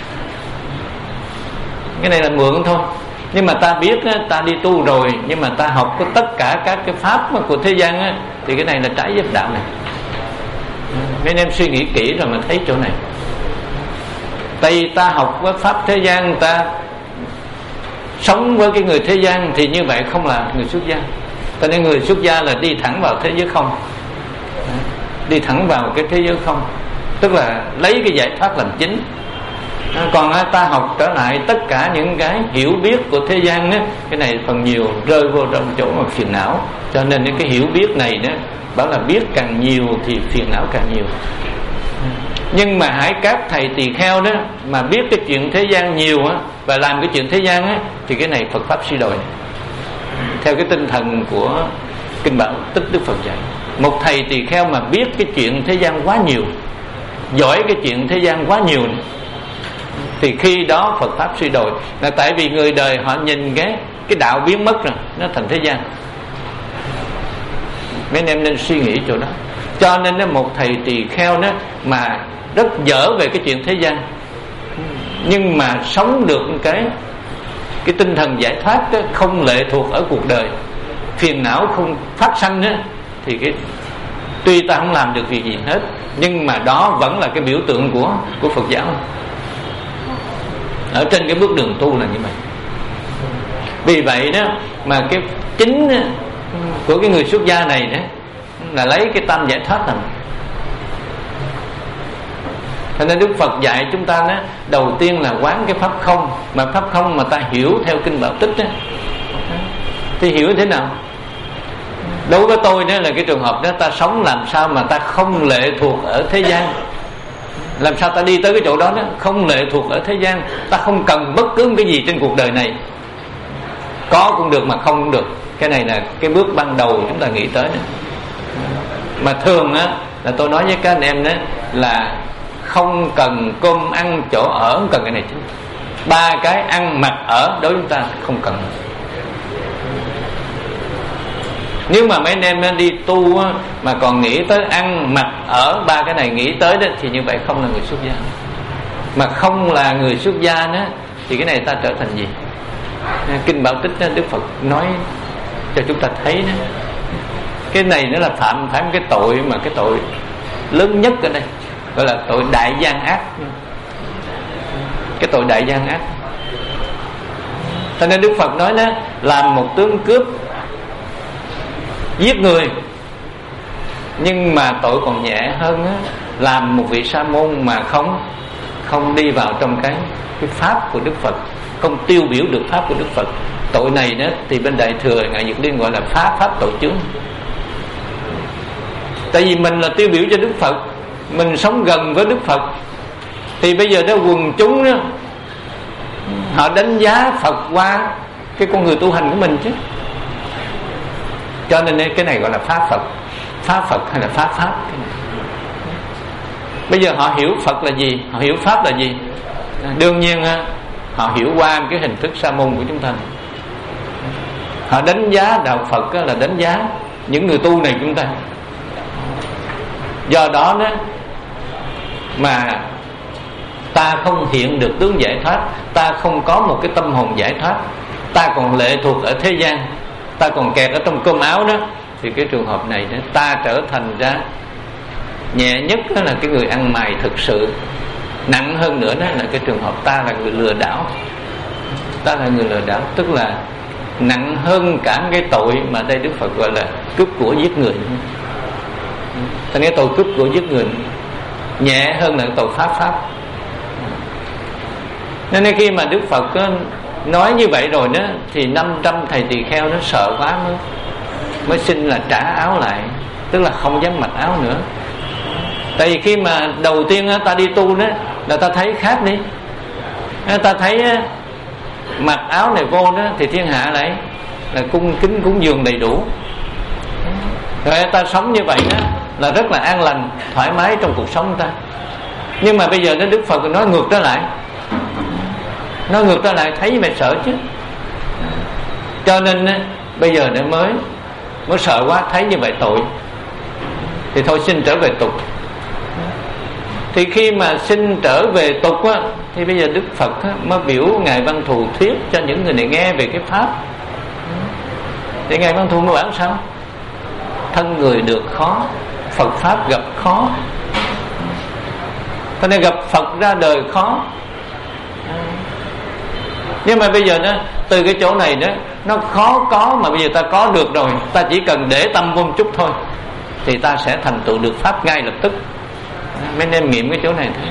S1: Cái này là mượn thôi. Nhưng mà ta biết ta đi tu rồi, nhưng mà ta học có tất cả các cái pháp của thế gian, thì cái này là trái với đạo này. Mấy anh em suy nghĩ kỹ rồi mà thấy chỗ này. Tại vì ta học với pháp thế gian, ta sống với cái người thế gian, thì như vậy không là người xuất gia. Cho nên người xuất gia là đi thẳng vào thế giới không, đi thẳng vào cái thế giới không, tức là lấy cái giải thoát làm chính. Còn ta học trở lại tất cả những cái hiểu biết của thế gian đó, cái này phần nhiều rơi vô trong chỗ mà phiền não. Cho nên những cái hiểu biết này đó, bảo là biết càng nhiều thì phiền não càng nhiều. Nhưng mà hãy các thầy tỳ kheo đó mà biết cái chuyện thế gian nhiều á, và làm cái chuyện thế gian á, thì cái này Phật pháp suy đồi. Theo cái tinh thần của Kinh Bảo Tích Đức Phật dạy, một thầy tỳ kheo mà biết cái chuyện thế gian quá nhiều, giỏi cái chuyện thế gian quá nhiều, thì khi đó Phật pháp suy đồi. Là tại vì người đời họ nhìn cái cái đạo biến mất rồi, nó thành thế gian. Mấy anh em nên suy nghĩ chỗ đó. Cho nên đó, một thầy tỳ kheo đó mà rất dở về cái chuyện thế gian, nhưng mà sống được cái cái tinh thần giải thoát đó, không lệ thuộc ở cuộc đời, phiền não không phát sanh đó, thì cái tuy ta không làm được việc gì hết, nhưng mà đó vẫn là cái biểu tượng của của Phật giáo. Ở trên cái bước đường tu là như vậy. Vì vậy đó mà cái chính của cái người xuất gia này đó là lấy cái tâm giải thoát làm. Cho nên Đức Phật dạy chúng ta đó, đầu tiên là quán cái pháp không. Mà pháp không mà ta hiểu theo Kinh Bảo Tích đó, thì hiểu thế nào? Đối với tôi đó là cái trường hợp đó, ta sống làm sao mà ta không lệ thuộc ở thế gian. Làm sao ta đi tới cái chỗ đó đó, không lệ thuộc ở thế gian. Ta không cần bất cứ cái gì trên cuộc đời này. Có cũng được mà không cũng được. Cái này là cái bước ban đầu chúng ta nghĩ tới đó. Mà thường á là tôi nói với các anh em đó là không cần cơm ăn chỗ ở, không cần cái này chứ. Ba cái ăn mặc ở đối với chúng ta không cần. Nếu mà mấy anh em đi tu á, mà còn nghĩ tới ăn mặc ở ba cái này nghĩ tới đó, thì như vậy không là người xuất gia. Mà không là người xuất gia đó, thì cái này ta trở thành gì? Kinh Bảo Tích đó, Đức Phật nói cho chúng ta thấy đó, cái này nó là phạm phải một cái tội, mà cái tội lớn nhất ở đây, gọi là tội đại gian ác. Cái tội đại gian ác. Cho nên Đức Phật nói đó, làm một tướng cướp, giết người, nhưng mà tội còn nhẹ hơn đó, làm một vị sa môn mà không không đi vào trong cái cái pháp của Đức Phật, không tiêu biểu được pháp của Đức Phật. Tội này đó thì bên Đại Thừa Ngài Dược Liên gọi là phá pháp tội chướng. Tại vì mình là tiêu biểu cho Đức Phật, mình sống gần với Đức Phật, thì bây giờ đó quần chúng đó, họ đánh giá Phật qua cái con người tu hành của mình chứ. Cho nên cái này gọi là phá Phật. Phá Phật hay là phá pháp, cái này. Bây giờ họ hiểu Phật là gì, họ hiểu pháp là gì. Đương nhiên họ hiểu qua cái hình thức sa môn của chúng ta này. Họ đánh giá đạo Phật là đánh giá những người tu này chúng ta. Do đó đó mà ta không hiện được tướng giải thoát, ta không có một cái tâm hồn giải thoát, ta còn lệ thuộc ở thế gian, ta còn kẹt ở trong cơm áo đó, thì cái trường hợp này đó, ta trở thành ra nhẹ nhất đó là cái người ăn mày thực sự. Nặng hơn nữa đó là cái trường hợp ta là người lừa đảo. Ta là người lừa đảo, tức là nặng hơn cả cái tội mà đây Đức Phật gọi là cướp của giết người. Thành cái tội cướp của giết người nhẹ hơn là cái tội pháp pháp. Nên khi mà Đức Phật nói như vậy rồi đó, thì năm trăm thầy tỳ kheo nó sợ quá mới mới xin là trả áo lại, tức là không dám mặc áo nữa. Tại vì khi mà đầu tiên ta đi tu đó là ta thấy khác đi, ta thấy mặc áo này vô đó thì thiên hạ lại là cung kính cúng dường đầy đủ, rồi ta sống như vậy đó là rất là an lành thoải mái trong cuộc sống ta. Nhưng mà bây giờ đó Đức Phật nói ngược trở lại, nói ngược trở lại thấy mày sợ chứ. Cho nên bây giờ nó mới mới sợ quá, thấy như vậy tội thì thôi xin trở về tục. Thì khi mà xin trở về tục á, thì bây giờ Đức Phật á, mới biểu Ngài Văn Thù thuyết cho những người này nghe về cái pháp. Thì Ngài Văn Thù mới bảo sao? Thân người được khó, Phật pháp gặp khó. Cho nên gặp Phật ra đời khó. Nhưng mà bây giờ nó từ cái chỗ này đó, nó khó có mà bây giờ ta có được rồi, ta chỉ cần để tâm vô một chút thôi thì ta sẽ thành tựu được pháp ngay lập tức. Mấy anh em nghiệm cái chỗ này thôi.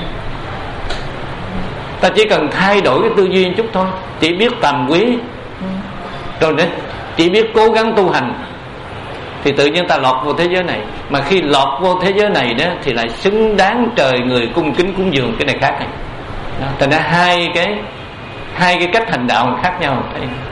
S1: Ta chỉ cần thay đổi cái tư duy một chút thôi, chỉ biết tầm quý rồi đấy, chỉ biết cố gắng tu hành thì tự nhiên ta lọt vô thế giới này. Mà khi lọt vô thế giới này đó thì lại xứng đáng trời người cung kính cúng dường. Cái này khác này. Thành ra hai cái hai cái cách hành đạo khác nhau.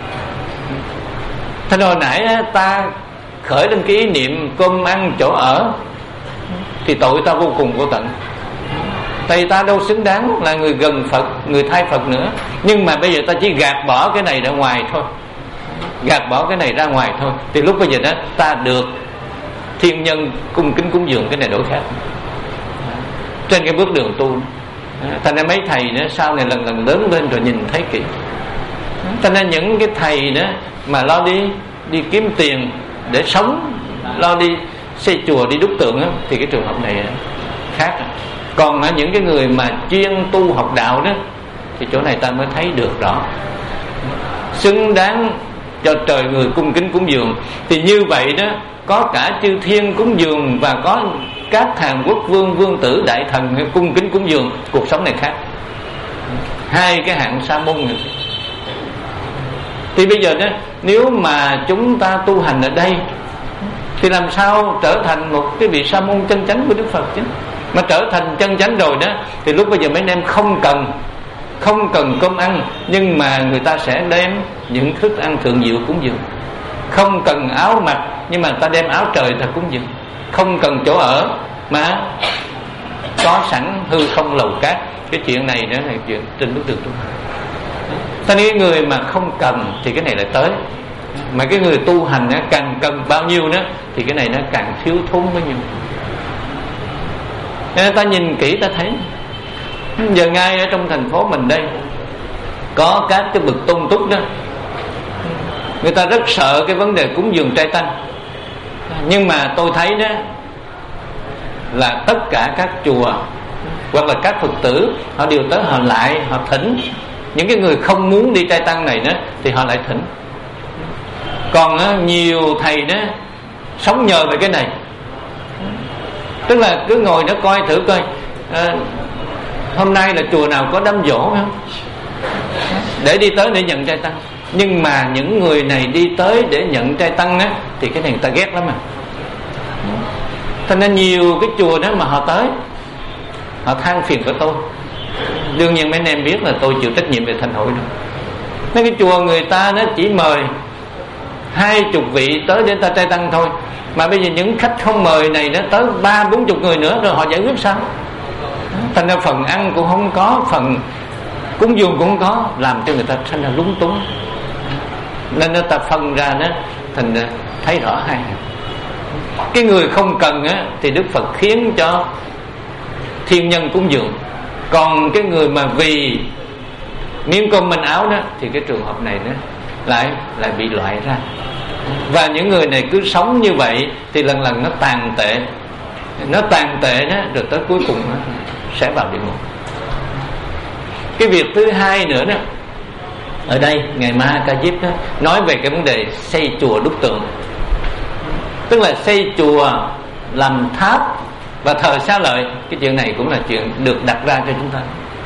S1: Thế hồi nãy ta khởi lên cái ý niệm cơm ăn chỗ ở thì tội ta vô cùng vô tận. Tại vì ta đâu xứng đáng là người gần Phật, người thay Phật nữa. Nhưng mà bây giờ ta chỉ gạt bỏ cái này ra ngoài thôi, gạt bỏ cái này ra ngoài thôi, thì lúc bây giờ đó ta được thiên nhân cung kính cúng dường. Cái này đổi khác trên cái bước đường tu. Thành ra mấy thầy nữa sau này lần lần lớn lên rồi nhìn thấy kỹ. Thành ra những cái thầy đó mà lo đi đi kiếm tiền để sống, lo đi xây chùa, đi đúc tượng đó, thì cái trường hợp này khác. Còn những cái người mà chuyên tu học đạo đó thì chỗ này ta mới thấy được rõ, xứng đáng cho trời người cung kính cúng dường. Thì như vậy đó, có cả chư thiên cúng dường và có các hàng quốc vương, vương tử, đại thần cung kính cúng dường. Cuộc sống này khác. Hai cái hạng sa môn này. Thì bây giờ đó, nếu mà chúng ta tu hành ở đây thì làm sao trở thành một cái vị sa môn chân chánh của Đức Phật chứ? Mà trở thành chân chánh rồi đó thì lúc bây giờ mấy anh em không cần không cần cơm ăn, nhưng mà người ta sẽ đem những thức ăn thượng diệu cúng dường. Không cần áo mặc, nhưng mà ta đem áo trời ta cúng dường. Không cần chỗ ở, mà có sẵn hư không lầu cát. Cái chuyện này đó là chuyện trên bức tường tu. Ta nghĩ người mà không cần thì cái này lại tới, mà cái người tu hành càng cần bao nhiêu đó thì cái này nó càng thiếu thốn bấy nhiêu. Nên ta nhìn kỹ ta thấy giờ ngay ở trong thành phố mình đây có các cái bậc tôn túc đó, người ta rất sợ cái vấn đề cúng dường trai tăng. Nhưng mà tôi thấy đó, là tất cả các chùa hoặc là các Phật tử họ đều tới, họ lại họ thỉnh. Những cái người không muốn đi trai tăng này đó thì họ lại thỉnh. Còn á, nhiều thầy đó sống nhờ về cái này, tức là cứ ngồi đó coi thử coi à, hôm nay là chùa nào có đám giỗ không, để đi tới để nhận trai tăng. Nhưng mà những người này đi tới để nhận trai tăng á, thì cái này người ta ghét lắm mà. Cho nên nhiều cái chùa đó mà họ tới, họ than phiền với tôi. Đương nhiên mấy anh em biết là tôi chịu trách nhiệm về thành hội đó. Mấy cái chùa người ta nó chỉ mời hai chục vị tới để ta trai tăng thôi, mà bây giờ những khách không mời này nó tới ba bốn chục người nữa, rồi họ giải quyết sao? Thành ra phần ăn cũng không có, phần cúng dường cũng không có, làm cho người ta thành ra lúng túng. Nên người ta phân ra đó, thành ra thấy rõ hai. Cái người không cần á, thì Đức Phật khiến cho thiên nhân cúng dường. Còn cái người mà vì miếng cơm manh áo đó, thì cái trường hợp này đó lại lại bị loại ra. Và những người này cứ sống như vậy thì lần lần nó tàn tệ, nó tàn tệ đó, rồi tới cuối cùng đó, sẽ vào địa ngục. Cái việc thứ hai nữa đó, ở đây Ngài Ma Ca Diếp đó nói về cái vấn đề xây chùa đúc tượng. Tức là xây chùa, làm tháp và thờ xá lợi. Cái chuyện này cũng là chuyện được đặt ra cho chúng ta.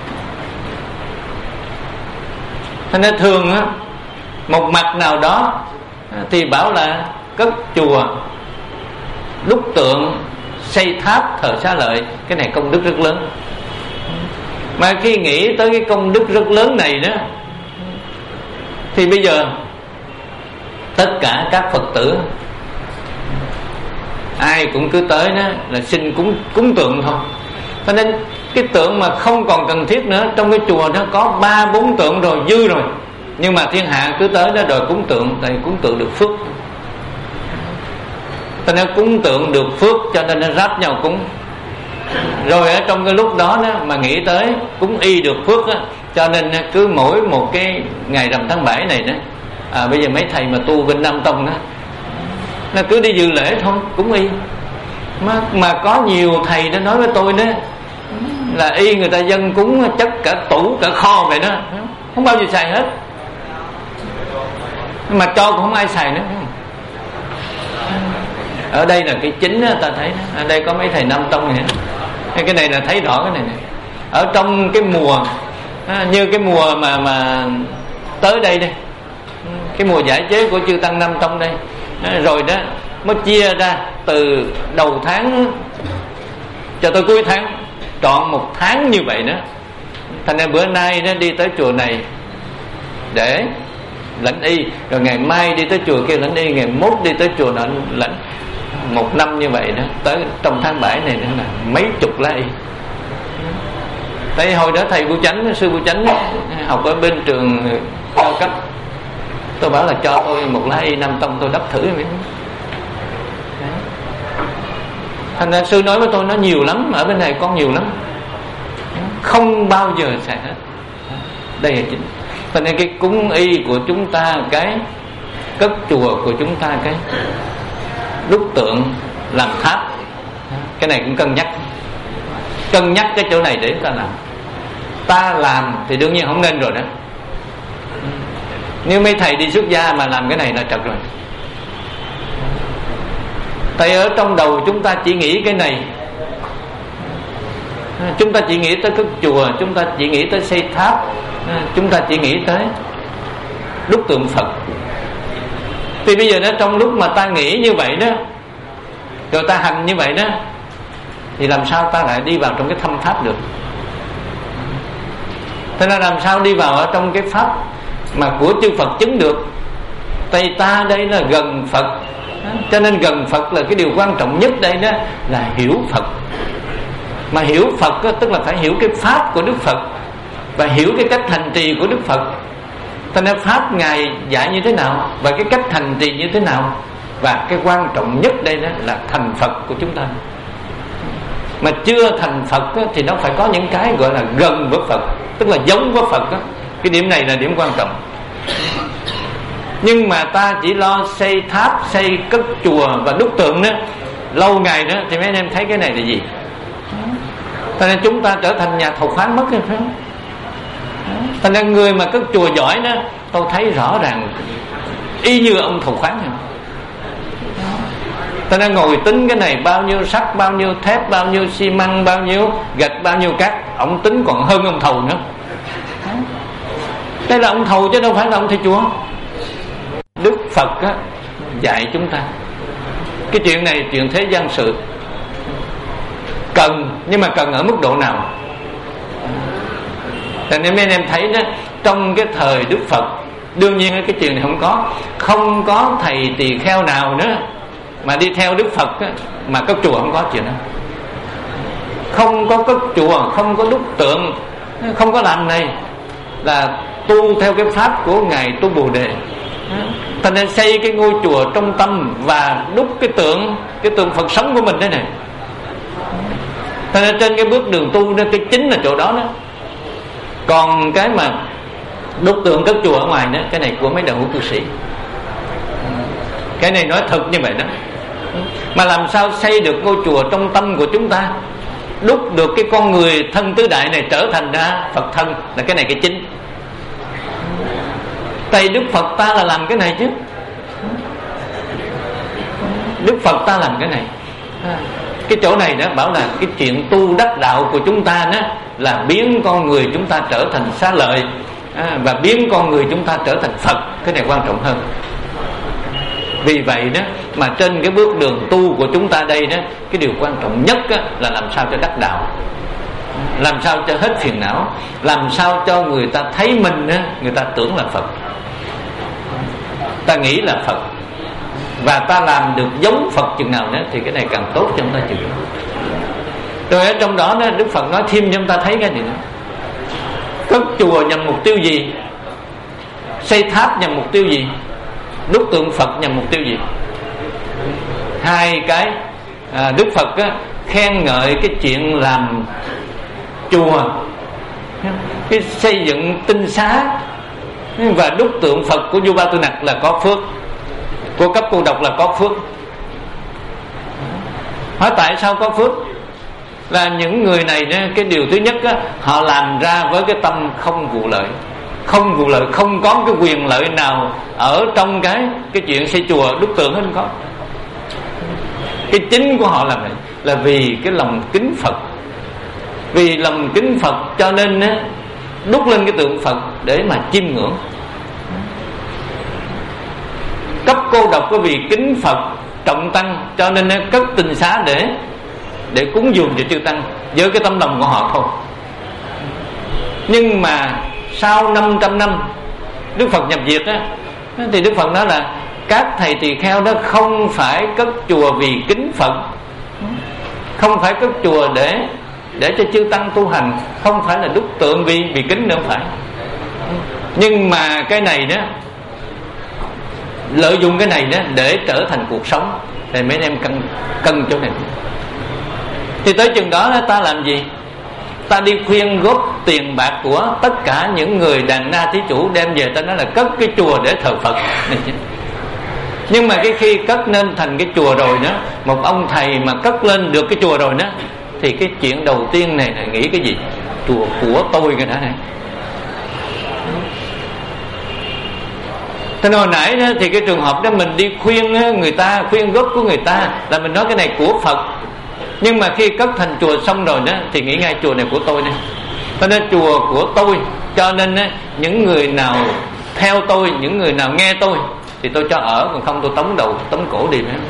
S1: Cho nên thường á, một mặt nào đó thì bảo là cất chùa, đúc tượng, xây tháp, thờ xá lợi. Cái này công đức rất lớn. Mà khi nghĩ tới cái công đức rất lớn này đó, thì bây giờ tất cả các Phật tử ai cũng cứ tới đó là xin cúng cúng tượng thôi. Cho nên cái tượng mà không còn cần thiết nữa, trong cái chùa nó có ba bốn tượng rồi, dư rồi. Nhưng mà thiên hạ cứ tới đó đòi cúng tượng, tại cúng tượng được phước. Cho nên cúng tượng được phước, cho nên nó ráp nhau cúng. Rồi ở trong cái lúc đó, đó mà nghĩ tới cúng y được phước đó, cho nên cứ mỗi một cái ngày rằm tháng bảy này đó, à, bây giờ mấy thầy mà tu bên Nam Tông đó, nó cứ đi dự lễ thôi, cúng y. Mà, mà có nhiều thầy đã nói với tôi đó là y người ta dân cúng chất cả tủ cả kho vậy đó, không bao giờ xài hết, mà cho cũng không ai xài nữa. Ở đây là cái chính đó, ta thấy đó. Ở đây có mấy thầy Nam Tông này, cái này là thấy rõ cái này, này. Ở trong cái mùa như cái mùa mà mà tới đây đây, cái mùa giải chế của chư tăng Nam Tông đây, rồi đó mới chia ra từ đầu tháng cho tới cuối tháng, trọn một tháng như vậy đó. Thành ra bữa nay nó đi tới chùa này để lãnh y, rồi ngày mai đi tới chùa kia lãnh y, ngày mốt đi tới chùa nào lãnh. Một năm như vậy đó, tới trong tháng bảy này nữa là mấy chục lá y. Tại hồi đó thầy Bưu Chánh, sư Bưu Chánh học ở bên trường cao cấp, tôi bảo là cho tôi một lá y Nam Tông tôi đắp thử. Thành ra sư nói với tôi nó nhiều lắm, ở bên này con nhiều lắm, không bao giờ xài hết. Đây là chính. Cho nên cái cúng y của chúng ta, cái cất chùa của chúng ta, cái đúc tượng, làm tháp, cái này cũng cân nhắc. Cân nhắc cái chỗ này để ta làm. Ta làm thì đương nhiên không nên rồi đó. Nếu mấy thầy đi xuất gia mà làm cái này là trật rồi. Tại ở trong đầu chúng ta chỉ nghĩ cái này, chúng ta chỉ nghĩ tới cất chùa, chúng ta chỉ nghĩ tới xây tháp, chúng ta chỉ nghĩ tới đúc tượng Phật. Thì bây giờ đó, trong lúc mà ta nghĩ như vậy đó, rồi ta hành như vậy đó, thì làm sao ta lại đi vào trong cái thâm pháp được? Thế nên làm sao đi vào ở trong cái pháp mà của chư Phật chứng được? Tại ta đây là gần Phật, cho nên gần Phật là cái điều quan trọng nhất đây đó là hiểu Phật. Mà hiểu Phật đó, tức là phải hiểu cái pháp của Đức Phật và hiểu cái cách hành trì của Đức Phật. Cho nên pháp Ngài dạy như thế nào và cái cách hành trì như thế nào, và cái quan trọng nhất đây đó là thành Phật của chúng ta. Mà chưa thành Phật đó, thì nó phải có những cái gọi là gần với Phật, tức là giống với Phật đó. Cái điểm này là điểm quan trọng. Nhưng mà ta chỉ lo xây tháp, xây cất chùa và đúc tượng đó, lâu ngày nữa thì mấy anh em thấy cái này là gì. Cho nên chúng ta trở thành nhà thầu khoáng mất rồi, phải không? Cho nên người mà cất chùa giỏi đó, tôi thấy rõ ràng y như ông thầu khoáng này. Cho nên ngồi tính cái này bao nhiêu sắt, bao nhiêu thép, bao nhiêu xi măng, bao nhiêu gạch, bao nhiêu cát, ông tính còn hơn ông thầu nữa. Đây là ông thầu chứ đâu phải là ông thầy chùa. Đức Phật á, dạy chúng ta cái chuyện này, chuyện thế gian sự cần, nhưng mà cần ở mức độ nào. Cho nên mấy anh em thấy đó, trong cái thời Đức Phật, đương nhiên cái chuyện này không có Không có thầy tỳ kheo nào nữa mà đi theo Đức Phật á, mà cất chùa, không có chuyện đó. Không có cất chùa, không có đúc tượng, không có làm này, là tu theo cái pháp của Ngài Tu Bồ Đề. Cho nên xây cái ngôi chùa trong tâm và đúc cái tượng, cái tượng Phật sống của mình thế này. Cho nên trên cái bước đường tu đó, cái chính là chỗ đó đó. Còn cái mà đúc tượng cất chùa ở ngoài đó, cái này của mấy đạo hữu cư sĩ. Cái này nói thật như vậy đó. Mà làm sao xây được ngôi chùa trong tâm của chúng ta, đúc được cái con người thân tứ đại này trở thành ra Phật thân, là cái này cái chính. Tại Đức Phật ta là làm cái này chứ. Đức Phật ta làm cái này. Cái chỗ này đó bảo là cái chuyện tu đắc đạo của chúng ta đó là biến con người chúng ta trở thành xá lợi, à, và biến con người chúng ta trở thành Phật. Cái này quan trọng hơn. Vì vậy đó mà trên cái bước đường tu của chúng ta đây đó, cái điều quan trọng nhất đó là làm sao cho đắc đạo, làm sao cho hết phiền não, làm sao cho người ta thấy mình đó, người ta tưởng là Phật, ta nghĩ là Phật, và ta làm được giống Phật chừng nào đó thì cái này càng tốt cho chúng ta chừng. Rồi ở trong đó, đó Đức Phật nói thêm cho chúng ta thấy cái gì nữa. Cất chùa nhằm mục tiêu gì? Xây tháp nhằm mục tiêu gì? Đúc tượng Phật nhằm mục tiêu gì? Hai cái à, Đức Phật á, khen ngợi cái chuyện làm chùa, cái xây dựng tinh xá và đúc tượng Phật của Vua Ba Tư Nặc là có phước, của Cấp Cô Độc là có phước. Hỏi tại sao có phước? Là những người này, cái điều thứ nhất á, họ làm ra với cái tâm không vụ lợi. Không vụ lợi, không có cái quyền lợi nào ở trong cái cái chuyện xây chùa đúc tượng hết, không có. Cái chính của họ là vậy, là vì cái lòng kính Phật. Vì lòng kính Phật cho nên á, đúc lên cái tượng Phật để mà chiêm ngưỡng. Cấp Cô Độc có vì kính Phật trọng tăng cho nên á, cất tinh xá để để cúng dường cho chư tăng với cái tâm lòng của họ thôi. Nhưng mà sau năm trăm năm Đức Phật nhập diệt á, thì Đức Phật nói là các thầy tỳ kheo đó không phải cất chùa vì kính Phật, không phải cất chùa để để cho chư tăng tu hành, không phải là đúc tượng vì vì kính nữa, không phải. Nhưng mà cái này đó, lợi dụng cái này đó để trở thành cuộc sống, thì mấy anh em cân cân chỗ này. Thì tới chừng đó ta làm gì? Ta đi khuyên góp tiền bạc của tất cả những người đàn na thí chủ đem về, ta nói là cất cái chùa để thờ Phật. Nhưng mà cái khi cất nên thành cái chùa rồi đó, một ông thầy mà cất lên được cái chùa rồi đó, thì cái chuyện đầu tiên này là nghĩ cái gì? Chùa của tôi cái đã này. Thế hồi nãy đó, thì cái trường hợp đó mình đi khuyên người ta, khuyên góp của người ta là mình nói cái này của Phật. Nhưng mà khi cất thành chùa xong rồi đó, thì nghĩ ngay chùa này của tôi này. Cho nên chùa của tôi, cho nên á, những người nào theo tôi, những người nào nghe tôi thì tôi cho ở, còn không tôi tống đầu tống cổ đi nữa.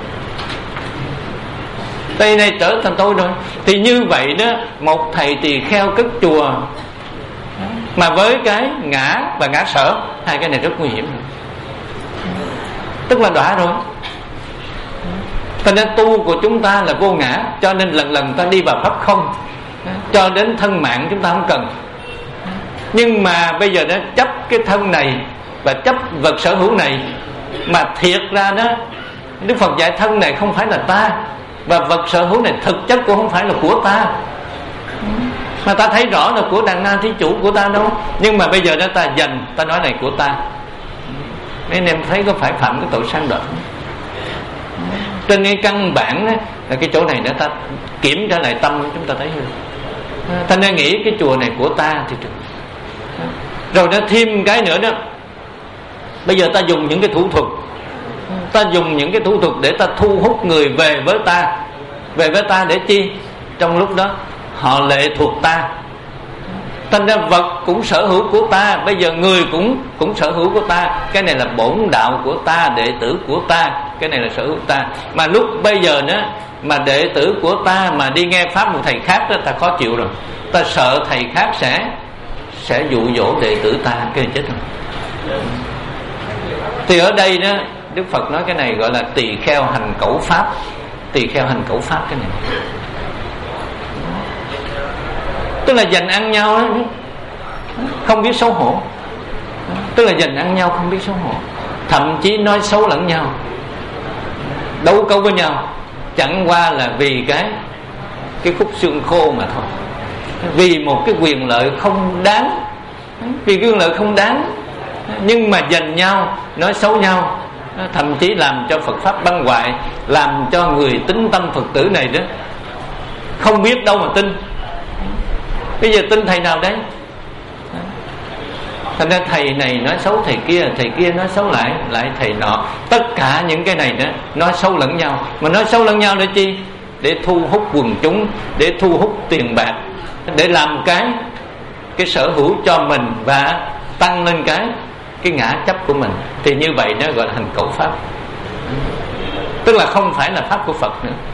S1: Đây này trở thành tôi rồi. Thì như vậy đó, một thầy tỳ kheo cất chùa mà với cái ngã và ngã sở, hai cái này rất nguy hiểm, tức là đọa rồi. Cho nên tu của chúng ta là vô ngã, cho nên lần lần ta đi vào pháp không, cho đến thân mạng chúng ta không cần. Nhưng mà bây giờ nó chấp cái thân này và chấp vật sở hữu này, mà thiệt ra đó Đức Phật dạy thân này không phải là ta, và vật sở hữu này thực chất cũng không phải là của ta, mà ta thấy rõ là của đàn na thí chủ của ta đâu. Nhưng mà bây giờ đó ta dành, ta nói này của ta. Mấy anh em thấy có phải phạm cái tội sang đoạn? Trên cái căn bản đó, là cái chỗ này để ta kiểm trở lại tâm chúng ta thấy được. Ta nên nghĩ cái chùa này của ta thì được. Rồi nó thêm cái nữa đó, bây giờ ta dùng những cái thủ thuật, ta dùng những cái thủ thuật để ta thu hút người về với ta. Về với ta để chi? Trong lúc đó họ lệ thuộc ta, thành ra vật cũng sở hữu của ta, bây giờ người cũng cũng sở hữu của ta. Cái này là bổn đạo của ta, đệ tử của ta, cái này là sở hữu ta. Mà lúc bây giờ nữa mà đệ tử của ta mà đi nghe pháp một thầy khác đó, ta khó chịu rồi. Ta sợ thầy khác sẽ sẽ dụ dỗ đệ tử ta, cái này chết rồi. Thì ở đây đó Đức Phật nói cái này gọi là tỳ kheo hành cẩu pháp. Tỳ kheo hành cẩu pháp cái này, tức là giành ăn nhau đó, không biết xấu hổ. Tức là giành ăn nhau không biết xấu hổ, thậm chí nói xấu lẫn nhau, đấu câu với nhau, chẳng qua là vì cái cái khúc xương khô mà thôi, vì một cái quyền lợi không đáng, vì quyền lợi không đáng, nhưng mà giành nhau, nói xấu nhau, thậm chí làm cho Phật pháp băng hoại, làm cho người tín tâm Phật tử này đó không biết đâu mà tin. Bây giờ tin thầy nào đấy? Thành ra thầy này nói xấu thầy kia, thầy kia nói xấu lại lại thầy nọ. Tất cả những cái này đó nói xấu lẫn nhau. Mà nói xấu lẫn nhau để chi? Để thu hút quần chúng, để thu hút tiền bạc, để làm cái cái sở hữu cho mình và tăng lên cái cái ngã chấp của mình. Thì như vậy nó gọi là hành cẩu pháp, tức là không phải là pháp của Phật nữa.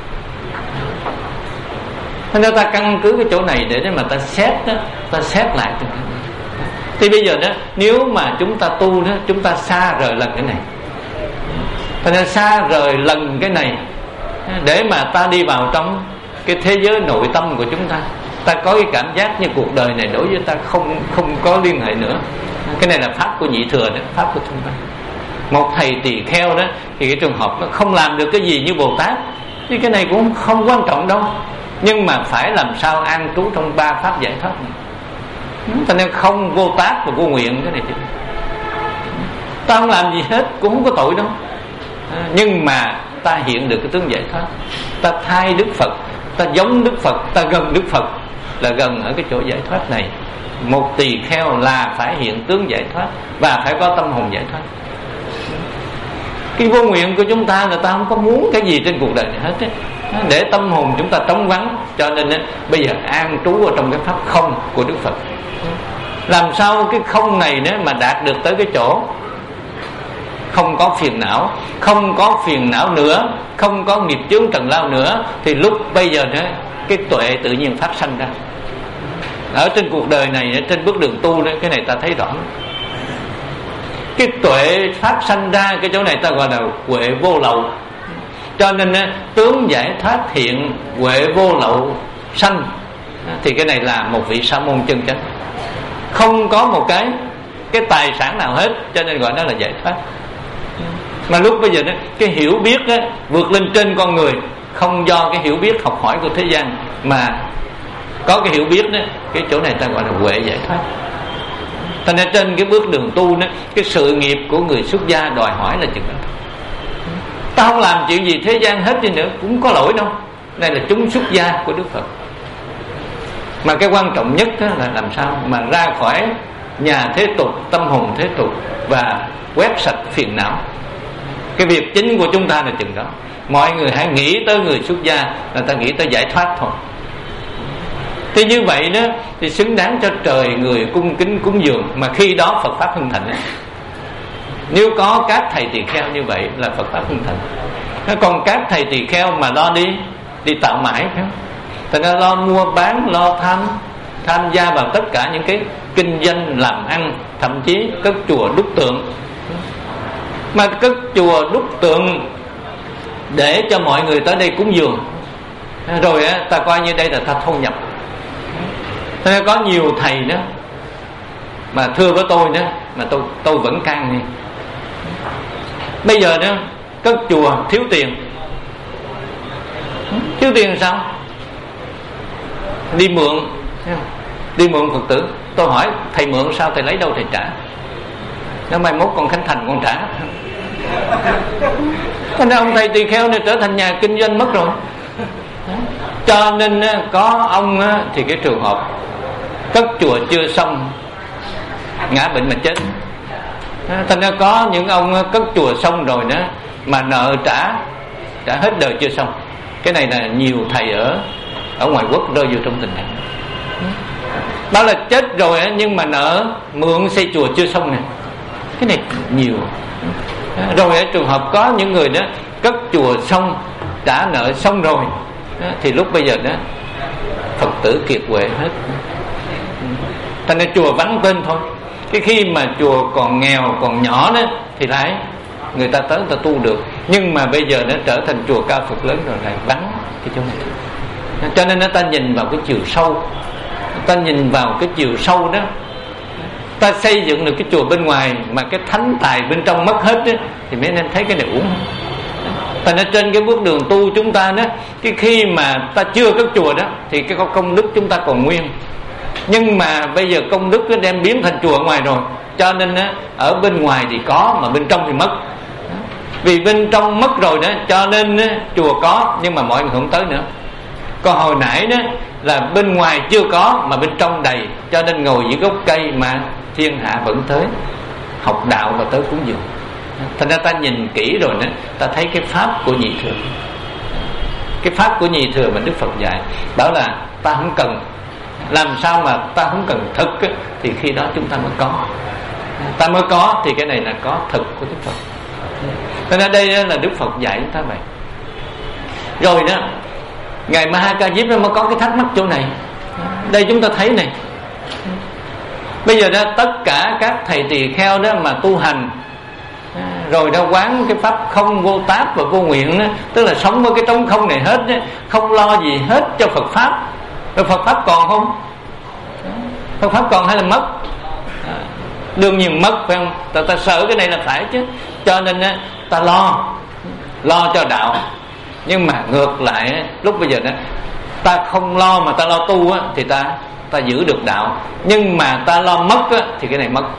S1: Thế nên ta căn cứ cái chỗ này để mà ta xét đó, ta xét lại. Thì bây giờ đó, nếu mà chúng ta tu đó, chúng ta xa rời lần cái này. Thế nên xa rời lần cái này để mà ta đi vào trong cái thế giới nội tâm của chúng ta. Ta có cái cảm giác như cuộc đời này đối với ta không không có liên hệ nữa. Cái này là pháp của nhị thừa đó, pháp của chúng ta. Một thầy tỳ kheo đó thì cái trường hợp nó không làm được cái gì như Bồ Tát, thì cái này cũng không quan trọng đâu. Nhưng mà phải làm sao an trú trong ba pháp giải thoát này. Cho nên không vô tác và vô nguyện cái này chứ. Ta không làm gì hết cũng không có tội đâu, nhưng mà ta hiện được cái tướng giải thoát. Ta thay Đức Phật, ta giống Đức Phật, ta gần Đức Phật, là gần ở cái chỗ giải thoát này. Một tỳ kheo là phải hiện tướng giải thoát và phải có tâm hồn giải thoát. Cái vô nguyện của chúng ta là ta không có muốn cái gì trên cuộc đời này hết ấy, để tâm hồn chúng ta trống vắng. Cho nên ấy, bây giờ an trú ở trong cái pháp không của Đức Phật. Làm sao cái không này nữa mà đạt được tới cái chỗ không có phiền não, không có phiền não nữa, không có nghiệp chướng trần lao nữa, thì lúc bây giờ nữa cái tuệ tự nhiên phát sanh ra. Ở trên cuộc đời này, trên bước đường tu đó, cái này ta thấy rõ. Cái tuệ phát sanh ra cái chỗ này ta gọi là huệ vô lậu. Cho nên tướng giải thoát hiện, huệ vô lậu sanh, thì cái này là một vị sa môn chân chánh, không có một cái cái tài sản nào hết, cho nên gọi nó là giải thoát. Mà lúc bây giờ đó, cái hiểu biết đó, vượt lên trên con người, không do cái hiểu biết học hỏi của thế gian, mà có cái hiểu biết đó, cái chỗ này ta gọi là huệ giải thoát. Thành ra trên cái bước đường tu đó, cái sự nghiệp của người xuất gia đòi hỏi là chừng đó. Ta không làm chuyện gì thế gian hết đi nữa cũng có lỗi đâu. Đây là chúng xuất gia của Đức Phật. Mà cái quan trọng nhất là làm sao mà ra khỏi nhà thế tục, tâm hồn thế tục, và quét sạch phiền não. Cái việc chính của chúng ta là chừng đó. Mọi người hãy nghĩ tới người xuất gia là ta nghĩ tới giải thoát thôi. Thì như vậy đó thì xứng đáng cho trời người cung kính cúng dường, mà khi đó Phật pháp hưng thịnh. Nếu có các thầy tỳ kheo như vậy là Phật pháp hưng thịnh. Còn các thầy tỳ kheo mà lo đi đi tạo mãi, thành ra lo mua bán, lo tham tham gia vào tất cả những cái kinh doanh làm ăn, thậm chí cất chùa đúc tượng. Mà cất chùa đúc tượng để cho mọi người tới đây cúng dường, rồi á ta coi như đây là ta thu nhập. Thế nên có nhiều thầy đó mà thưa với tôi đó, mà tôi tôi vẫn can đi. Bây giờ đó cất chùa thiếu tiền, thiếu tiền sao? Đi mượn, đi mượn Phật tử. Tôi hỏi thầy mượn sao, thầy lấy đâu thầy trả? Nó mai mốt con khánh thành con trả. Cho nên ông thầy tỳ kheo này trở thành nhà kinh doanh mất rồi. Cho nên có ông thì cái trường hợp cất chùa chưa xong ngã bệnh mà chết. Thành ra có những ông cất chùa xong rồi đó mà nợ trả trả hết đời chưa xong. Cái này là nhiều thầy ở ở ngoài quốc rơi vào trong tình trạng đó là chết rồi nhưng mà nợ mượn xây chùa chưa xong nè. Cái này nhiều. Rồi ở trường hợp có những người đó cất chùa xong trả nợ xong rồi thì lúc bây giờ đó Phật tử kiệt quệ hết. Thành ra chùa vắng tên thôi. Cái khi mà chùa còn nghèo còn nhỏ đó thì lại người ta tới người ta tu được. Nhưng mà bây giờ nó trở thành chùa cao Phật lớn rồi lại vắng cái chỗ này. Cho nên ta nhìn vào cái chiều sâu, ta nhìn vào cái chiều sâu đó, ta xây dựng được cái chùa bên ngoài mà cái thánh tài bên trong mất hết đó, thì mấy anh em thấy cái này uổng. Thành ra trên cái bước đường tu chúng ta đó, cái khi mà ta chưa có chùa đó thì cái công đức chúng ta còn nguyên. Nhưng mà bây giờ công đức nó đem biến thành chùa ở ngoài rồi, cho nên á, ở bên ngoài thì có mà bên trong thì mất. Vì bên trong mất rồi đó, cho nên á, chùa có nhưng mà mọi người không tới nữa. Còn hồi nãy đó là bên ngoài chưa có mà bên trong đầy, cho nên ngồi dưới gốc cây mà thiên hạ vẫn tới học đạo và tới cúng dường. Thành ra ta nhìn kỹ rồi đó, ta thấy cái pháp của nhị thừa. Cái pháp của nhị thừa mà Đức Phật dạy bảo là ta không cần. Làm sao mà ta không cần thực á, thì khi đó chúng ta mới có. Ta mới có thì cái này là có thực của Đức Phật. Nên ở đây là Đức Phật dạy chúng ta vậy. Rồi đó, Ngài Ma Ha Ca Diếp nó mới có cái thắc mắc chỗ này. Đây chúng ta thấy này, bây giờ đó tất cả các thầy tỳ kheo đó mà tu hành rồi đã quán cái pháp không vô tác và vô nguyện đó, tức là sống với cái trống không này hết đó, không lo gì hết cho Phật pháp. Rồi Phật pháp còn không? Phật pháp còn hay là mất? À, đương nhiên mất, phải không? Ta, ta sợ cái này là phải chứ. Cho nên á, ta lo lo cho đạo. Nhưng mà ngược lại lúc bây giờ đó, ta không lo mà ta lo tu á, thì ta ta giữ được đạo. Nhưng mà ta lo mất á, thì cái này mất.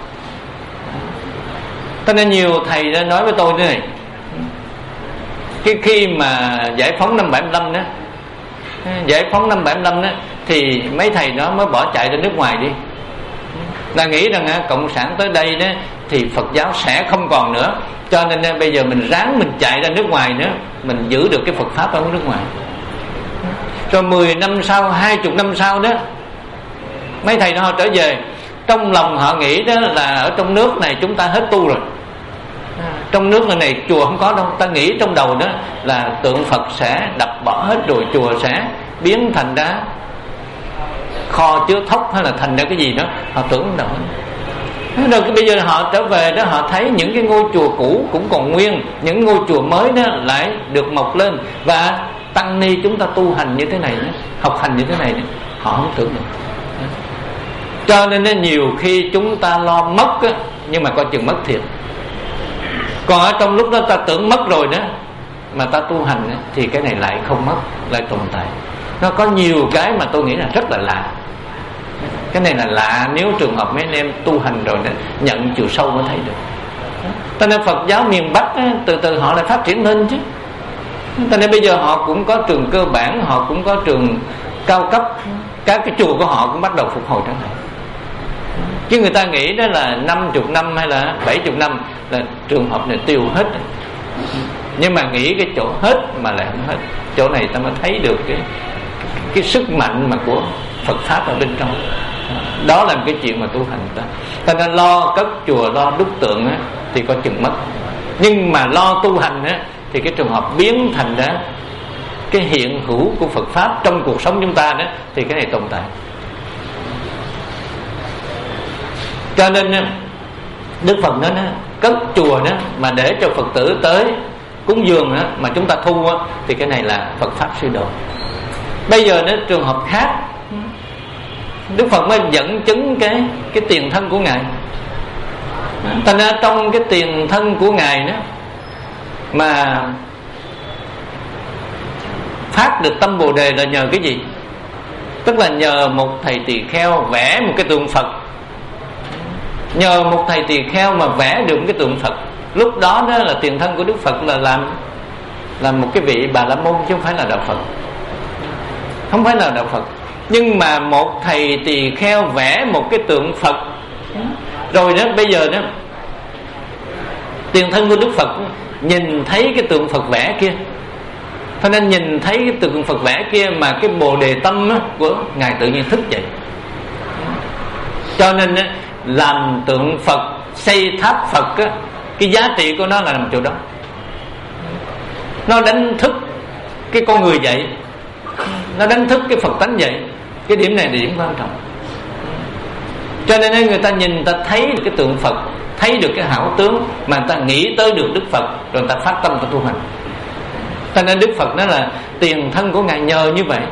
S1: Cho nên nhiều thầy đã nói với tôi thế này, cái khi mà giải phóng năm bảy lăm đó, giải phóng năm bảy lăm đó, thì mấy thầy đó mới bỏ chạy ra nước ngoài đi. Là nghĩ rằng cộng sản tới đây đó thì Phật giáo sẽ không còn nữa, cho nên bây giờ mình ráng mình chạy ra nước ngoài nữa, mình giữ được cái Phật pháp ở nước ngoài. Rồi mười năm sau, hai mươi năm sau đó, mấy thầy đó họ trở về, trong lòng họ nghĩ đó là ở trong nước này chúng ta hết tu rồi, trong nước này, này chùa không có đâu. Ta nghĩ trong đầu đó là tượng Phật sẽ đập bỏ hết rồi, chùa sẽ biến thành đá kho chứa thóc hay là thành ra cái gì đó, họ tưởng đâu. Rồi bây giờ họ trở về đó, họ thấy những cái ngôi chùa cũ cũng còn nguyên, những ngôi chùa mới đó lại được mọc lên, và tăng ni chúng ta tu hành như thế này đó, học hành như thế này đó, họ không tưởng được. Cho nên nhiều khi chúng ta lo mất á, nhưng mà coi chừng mất thiệt. Còn ở trong lúc đó ta tưởng mất rồi đó mà ta tu hành đó, thì cái này lại không mất, lại tồn tại. Nó có nhiều cái mà tôi nghĩ là rất là lạ. Cái này là lạ, nếu trường hợp mấy anh em tu hành rồi đó, nhận chiều sâu mới thấy được. Cho nên Phật giáo miền Bắc á, từ từ họ lại phát triển lên chứ. Cho nên bây giờ họ cũng có trường cơ bản, họ cũng có trường cao cấp, các cái chùa của họ cũng bắt đầu phục hồi trở lại. Chứ người ta nghĩ đó là năm mươi năm hay là bảy mươi năm là trường hợp này tiêu hết. Nhưng mà nghĩ cái chỗ hết mà lại không hết. Chỗ này ta mới thấy được cái cái sức mạnh mà của Phật pháp ở bên trong. Đó là một cái chuyện mà tu hành ta. Ta nên lo cất chùa, lo đúc tượng á, thì có chừng mất. Nhưng mà lo tu hành á, thì cái trường hợp biến thành đó cái hiện hữu của Phật pháp trong cuộc sống chúng ta đó, thì cái này tồn tại. Cho nên Đức Phật nói đó, cất chùa đó mà để cho Phật tử tới cúng dường đó, mà chúng ta thu đó, thì cái này là Phật pháp suy đồi. Bây giờ đó trường hợp khác, Đức Phật mới dẫn chứng cái cái tiền thân của Ngài. Thành ra trong cái tiền thân của Ngài đó mà phát được tâm Bồ Đề là nhờ cái gì? Tức là nhờ một thầy tỳ kheo vẽ một cái tượng Phật. Nhờ một thầy tỳ kheo mà vẽ được cái tượng Phật. Lúc đó đó là tiền thân của Đức Phật là làm là một cái vị Bà La Môn chứ không phải là đạo Phật, không phải là đạo Phật. Nhưng mà một thầy tỳ kheo vẽ một cái tượng Phật, rồi đó bây giờ đó tiền thân của Đức Phật nhìn thấy cái tượng Phật vẽ kia, cho nên nhìn thấy cái tượng Phật vẽ kia mà cái bồ đề tâm của ngài tự nhiên thức dậy. Cho nên làm tượng Phật, xây tháp Phật, cái giá trị của nó là nằm chỗ đó. Nó đánh thức cái con người dậy, nó đánh thức cái Phật tánh dậy. Cái điểm này là điểm quan trọng. Cho nên người ta nhìn, người ta thấy được cái tượng Phật, thấy được cái hảo tướng, mà người ta nghĩ tới được Đức Phật, rồi người ta phát tâm, người ta tu hành. Cho nên Đức Phật đó là tiền thân của ngài nhờ như vậy.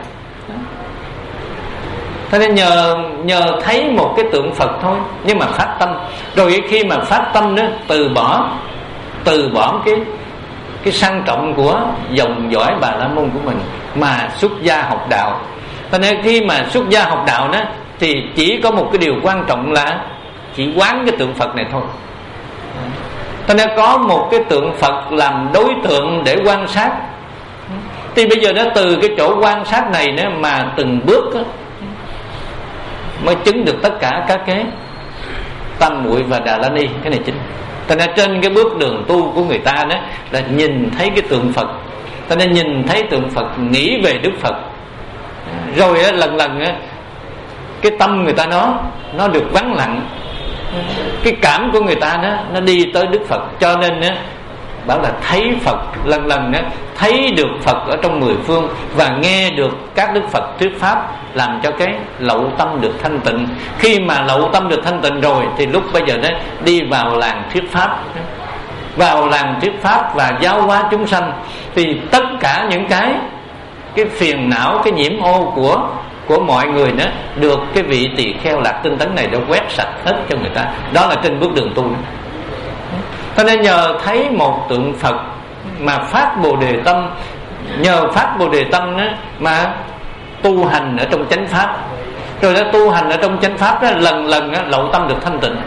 S1: Cho nên nhờ nhờ thấy một cái tượng Phật thôi, nhưng mà phát tâm. Rồi khi mà phát tâm đó, từ bỏ từ bỏ cái cái sang trọng của dòng dõi Bà La Môn của mình mà xuất gia học đạo. Cho nên khi mà xuất gia học đạo đó thì chỉ có một cái điều quan trọng là chỉ quán cái tượng Phật này thôi. Cho nên có một cái tượng Phật làm đối tượng để quan sát. Thì bây giờ nó từ cái chỗ quan sát này nữa mà từng bước đó, mới chứng được tất cả các cái tam muội và Đà La Ni. Cái này chính. Cho nên trên cái bước đường tu của người ta đó là nhìn thấy cái tượng Phật. Cho nên nhìn thấy tượng Phật, nghĩ về Đức Phật, rồi á, lần lần á, cái tâm người ta nó nó được vắng lặng, cái cảm của người ta đó nó đi tới Đức Phật. Cho nên á, bảo là thấy Phật, lần lần á, thấy được Phật ở trong mười phương và nghe được các Đức Phật thuyết pháp, làm cho cái lậu tâm được thanh tịnh. Khi mà lậu tâm được thanh tịnh rồi thì lúc bây giờ đó đi vào làng thuyết pháp, vào làng thuyết pháp và giáo hóa chúng sanh, thì tất cả những cái cái phiền não, cái nhiễm ô của của mọi người đó được cái vị tỳ kheo lạc tinh tấn này đã quét sạch hết cho người ta. Đó là trên bước đường tu đó. Cho nên nhờ thấy một tượng Phật mà phát bồ đề tâm, nhờ phát bồ đề tâm đó mà tu hành ở trong chánh pháp, rồi đó tu hành ở trong chánh pháp đó lần lần đó, lậu tâm được thanh tịnh.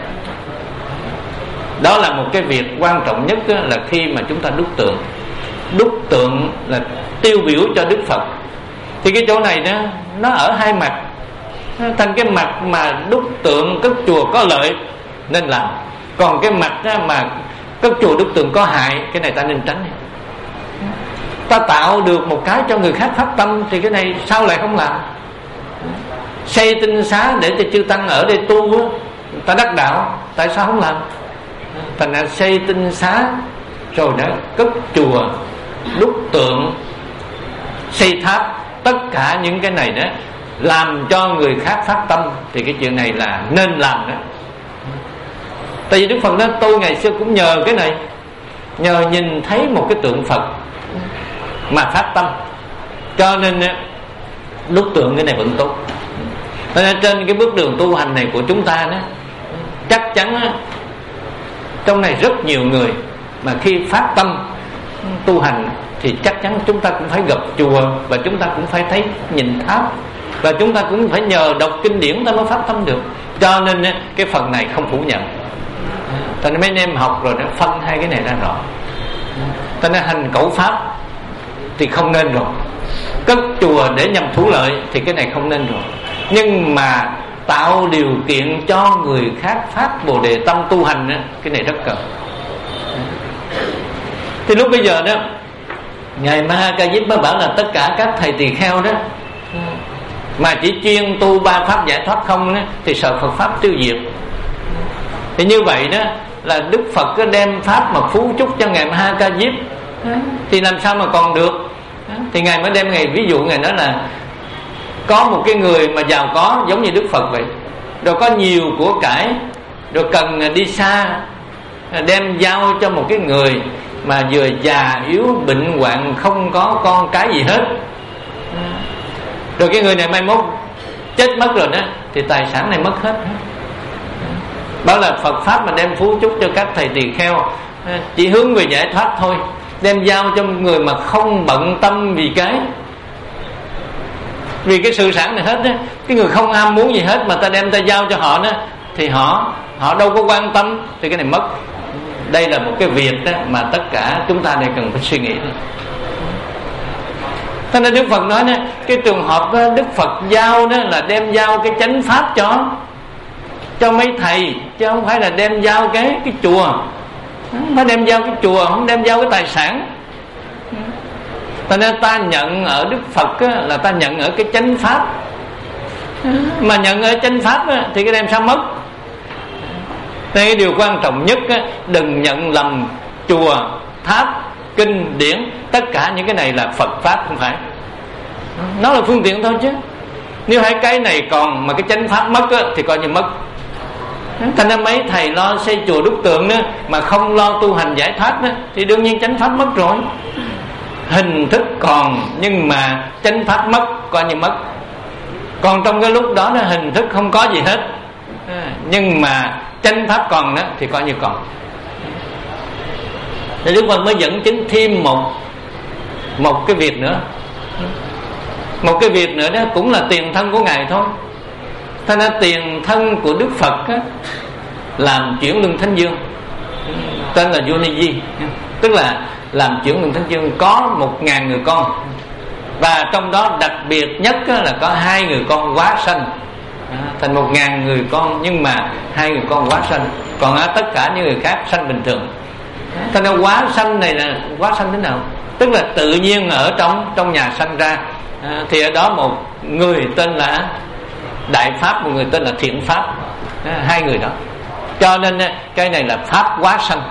S1: Đó là một cái việc quan trọng nhất đó, là khi mà chúng ta đúc tượng. Đúc tượng là tiêu biểu cho Đức Phật. Thì cái chỗ này đó nó ở hai mặt. Thành cái mặt mà đúc tượng cất chùa có lợi nên làm, còn cái mặt đó mà cất chùa đúc tượng có hại, cái này ta nên tránh. Ta tạo được một cái cho người khác phát tâm thì cái này sao lại không làm? Xây tinh xá để cho chư tăng ở đây tu á, ta đắc đạo, tại sao không làm? Thành ra xây tinh xá rồi đó cất chùa, đúc tượng, xây tháp, tất cả những cái này đó làm cho người khác phát tâm thì cái chuyện này là nên làm đó. Tại vì Đức Phật đó, tôi ngày xưa cũng nhờ cái này, nhờ nhìn thấy một cái tượng Phật mà phát tâm, cho nên đúc tượng cái này vẫn tốt. Nên trên cái bước đường tu hành này của chúng ta đó, chắc chắn đó, trong này rất nhiều người mà khi phát tâm tu hành thì chắc chắn chúng ta cũng phải gặp chùa, và chúng ta cũng phải thấy nhìn tháp, và chúng ta cũng phải nhờ đọc kinh điển ta mới phát tâm được. Cho nên cái phần này không phủ nhận. Cho nên mấy anh em học rồi nó phân hai cái này ra rõ. Cho nên hành cẩu pháp thì không nên rồi, cất chùa để nhằm thú lợi thì cái này không nên rồi. Nhưng mà tạo điều kiện cho người khác phát bồ đề tâm tu hành đó, cái này rất cần. Thì lúc bây giờ đó ngài Ma Ha Ca Diếp mới bảo là tất cả các thầy tỳ kheo đó mà chỉ chuyên tu ba pháp giải thoát không đó, thì sợ Phật pháp tiêu diệt. Thì như vậy đó là Đức Phật có đem pháp mà phú chúc cho ngài Ma Ha Ca Diếp thì làm sao mà còn được. Thì ngài mới đem ngài ví dụ, ngài nói là có một cái người mà giàu có giống như Đức Phật vậy, rồi có nhiều của cải, rồi cần đi xa, đem giao cho một cái người mà vừa già yếu bệnh hoạn, không có con cái gì hết, rồi cái người này mai mốt chết mất rồi đó thì tài sản này mất hết. Đó là Phật pháp mà đem phú chúc cho các thầy tỳ kheo chỉ hướng về giải thoát thôi, đem giao cho một người mà không bận tâm vì cái vì cái sự sản này hết đó. Cái người không ham muốn gì hết mà ta đem ta giao cho họ đó thì họ họ đâu có quan tâm, thì cái này mất. Đây là một cái việc đó mà tất cả chúng ta đây cần phải suy nghĩ. Cho nên Đức Phật nói đó, cái trường hợp đó, Đức Phật giao đó là đem giao cái chánh pháp cho cho mấy thầy, chứ không phải là đem giao cái cái chùa. Không phải đem giao cái chùa, không đem giao cái tài sản. Cho nên ta nhận ở Đức Phật á, là ta nhận ở cái chánh pháp. Mà nhận ở chánh pháp á, thì cái đem sao mất. Đây cái điều quan trọng nhất á, đừng nhận lầm chùa, tháp, kinh điển. Tất cả những cái này là Phật pháp, không phải. Nó là phương tiện thôi chứ. Nếu hai cái này còn mà cái chánh pháp mất á, thì coi như mất. Thành ra mấy thầy lo xây chùa đúc tượng đó, mà không lo tu hành giải thoát đó, thì đương nhiên chánh pháp mất rồi. Hình thức còn nhưng mà chánh pháp mất, coi như mất. Còn trong cái lúc đó, đó hình thức không có gì hết, nhưng mà chánh pháp còn đó, thì coi như còn. Thì Đức Phật mới dẫn chứng thêm một Một cái việc nữa. Một cái việc nữa đó cũng là tiền thân của Ngài thôi. Thế nên tiền thân của Đức Phật á, làm chuyển luân thánh dương, tên là Yoniji, tức là làm chuyển luân thánh dương, có một ngàn người con. Và trong đó đặc biệt nhất á, là có hai người con hóa sanh, thành một ngàn người con, nhưng mà hai người con hóa sanh, còn ở tất cả những người khác sanh bình thường. Thế nên hóa sanh này là hóa sanh thế nào? Tức là tự nhiên ở trong trong nhà sanh ra. À, thì ở đó một người tên là Đại Pháp, một người tên là Thiện Pháp, à, hai người đó. Cho nên cái này là Pháp hóa sanh.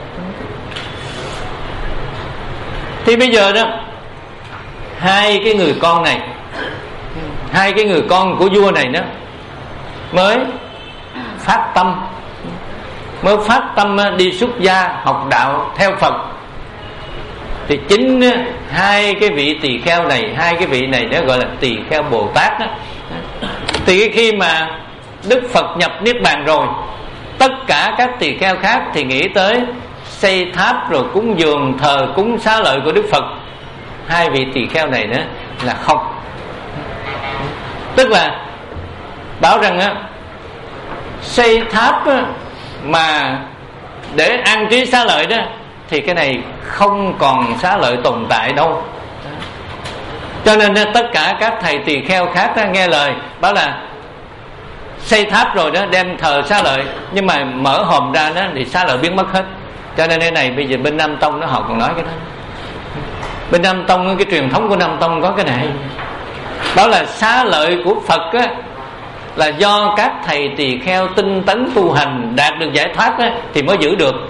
S1: Thì bây giờ đó, hai cái người con này, hai cái người con của vua này đó mới phát tâm, mới phát tâm đi xuất gia học đạo theo Phật. Thì chính hai cái vị tỳ kheo này, hai cái vị này đó gọi là tỳ kheo Bồ Tát đó. Thì khi mà Đức Phật nhập Niết Bàn rồi, tất cả các tỳ kheo khác thì nghĩ tới xây tháp rồi cúng dường thờ cúng xá lợi của Đức Phật. Hai vị tỳ kheo này đó là không. Tức là bảo rằng á, xây tháp á, mà để an trí xá lợi đó, thì cái này không còn xá lợi tồn tại đâu. Cho nên tất cả các thầy tỳ kheo khác đó, nghe lời bảo là xây tháp rồi đó, đem thờ xá lợi, nhưng mà mở hòm ra đó thì xá lợi biến mất hết. Cho nên cái này bây giờ bên Nam Tông đó họ còn nói cái đó. Bên Nam Tông, cái truyền thống của Nam Tông có cái này, đó là xá lợi của Phật á, là do các thầy tỳ kheo tinh tấn tu hành đạt được giải thoát á, thì mới giữ được.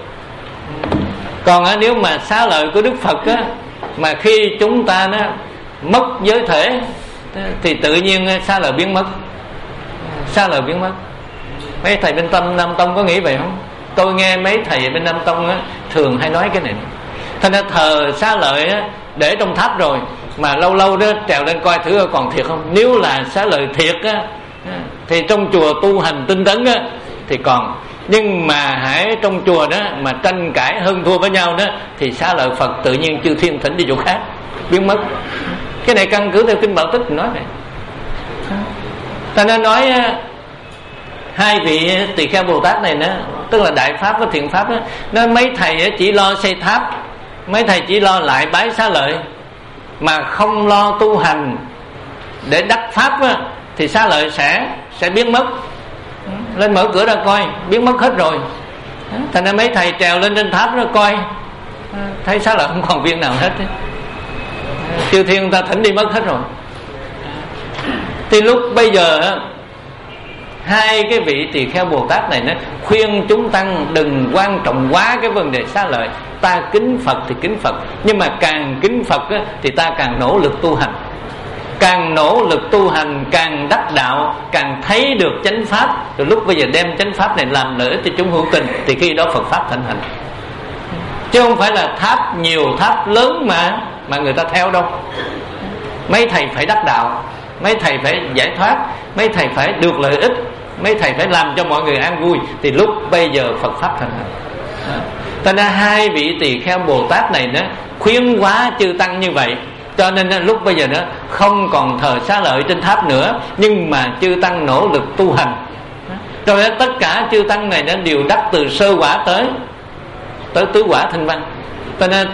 S1: Còn á, nếu mà xá lợi của Đức Phật á, mà khi chúng ta nó mất giới thể thì tự nhiên xá lợi biến mất, xá lợi biến mất. Mấy thầy bên tâm Nam Tông có nghĩ vậy không? Tôi nghe mấy thầy bên Nam Tông á, thường hay nói cái này. Thành ra thờ xá lợi á, để trong tháp rồi, mà lâu lâu đó trèo lên coi thử còn thiệt không. Nếu là xá lợi thiệt á, thì trong chùa tu hành tinh tấn á, thì còn. Nhưng mà hãy trong chùa đó mà tranh cãi hơn thua với nhau đó, thì xá lợi Phật tự nhiên chư thiên thỉnh đi chỗ khác, biến mất. Cái này căn cứ theo kinh Bảo Tích nói này. Ta nên nói hai vị tỳ kheo Bồ Tát này nữa, tức là Đại Pháp và Thiện Pháp đó, nói mấy thầy chỉ lo xây tháp, mấy thầy chỉ lo lại bái xá lợi, mà không lo tu hành để đắc pháp á, thì xá lợi sẽ sẽ biến mất. Lên mở cửa ra coi, biến mất hết rồi. Thành ra mấy thầy trèo lên trên tháp đó coi, thấy xá lợi không còn viên nào hết. Chư thiên ta thỉnh đi mất hết rồi. Thì lúc bây giờ hai cái vị tỳ kheo Bồ Tát này nó khuyên chúng tăng đừng quan trọng quá cái vấn đề xá lợi. Ta kính Phật thì kính Phật, nhưng mà càng kính Phật á, thì ta càng nỗ lực tu hành. Càng nỗ lực tu hành, càng đắc đạo, càng thấy được chánh pháp. Rồi lúc bây giờ đem chánh pháp này làm lợi ích cho chúng hữu tình, thì khi đó Phật pháp thành hành. Chứ không phải là tháp nhiều, tháp lớn mà mà người ta theo đâu. Mấy thầy phải đắc đạo, mấy thầy phải giải thoát, mấy thầy phải được lợi ích, mấy thầy phải làm cho mọi người an vui, thì lúc bây giờ Phật pháp thành hành. Cho nên hai vị tỳ kheo Bồ Tát này nó khuyến hóa chư tăng như vậy. Cho nên lúc bây giờ nó không còn thờ xá lợi trên tháp nữa, nhưng mà chư tăng nỗ lực tu hành. Rồi tất cả chư tăng này nó đều đắc từ sơ quả tới tới tứ quả thanh văn. Cho nên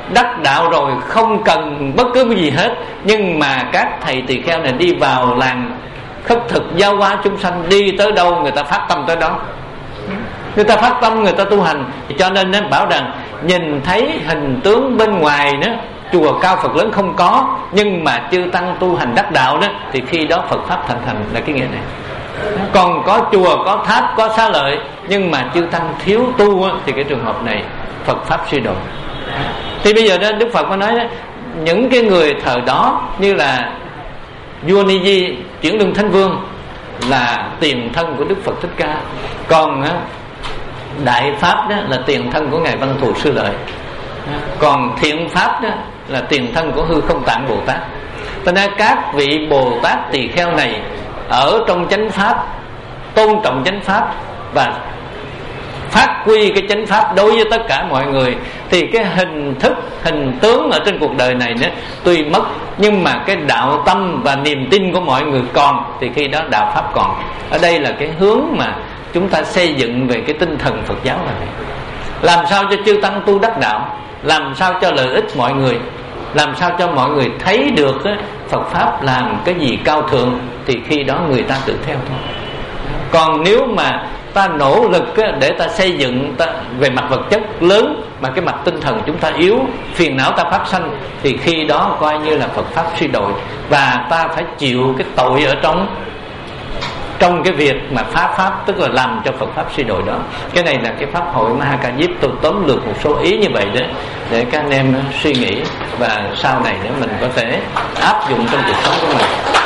S1: đắc đạo rồi, không cần bất cứ cái gì hết. Nhưng mà các thầy tỳ kheo này đi vào làng khất thực giáo hóa chúng sanh, đi tới đâu người ta phát tâm tới đó, người ta phát tâm, người ta tu hành. Cho nên nó bảo rằng nhìn thấy hình tướng bên ngoài đó, chùa cao Phật lớn không có, nhưng mà chư tăng tu hành đắc đạo đó, thì khi đó Phật pháp thành thành, là cái nghĩa này. Còn có chùa, có tháp, có xá lợi, nhưng mà chư tăng thiếu tu đó, thì cái trường hợp này Phật pháp suy đồi. Thì bây giờ đó Đức Phật mới nói đó, những cái người thời đó như là vua Ni Di, Chuyển Luân Thánh Vương là tiền thân của Đức Phật Thích Ca. Còn Đại Pháp đó là tiền thân của Ngài Văn Thù Sư Lợi. Còn Thiện Pháp đó là tiền thân của Hư Không Tạng Bồ Tát. Cho nên các vị Bồ Tát tỳ kheo này ở trong chánh pháp, tôn trọng chánh pháp và phát quy cái chánh pháp đối với tất cả mọi người, thì cái hình thức, hình tướng ở trên cuộc đời này nữa tuy mất, nhưng mà cái đạo tâm và niềm tin của mọi người còn, thì khi đó đạo pháp còn. Ở đây là cái hướng mà chúng ta xây dựng về cái tinh thần Phật giáo này. Làm sao cho chư tăng tu đắc đạo, làm sao cho lợi ích mọi người, làm sao cho mọi người thấy được Phật pháp làm cái gì cao thượng, thì khi đó người ta tự theo thôi. Còn nếu mà ta nỗ lực để ta xây dựng ta về mặt vật chất lớn, mà cái mặt tinh thần chúng ta yếu, phiền não ta phát sanh, thì khi đó coi như là Phật pháp suy đồi, và ta phải chịu cái tội ở trong trong cái việc mà phá pháp, tức là làm cho Phật pháp suy đồi đó. Cái này là cái pháp hội Maha Diếp, tôi tóm lược một số ý như vậy đó để các anh em suy nghĩ, và sau này nữa mình có thể áp dụng trong cuộc sống của mình.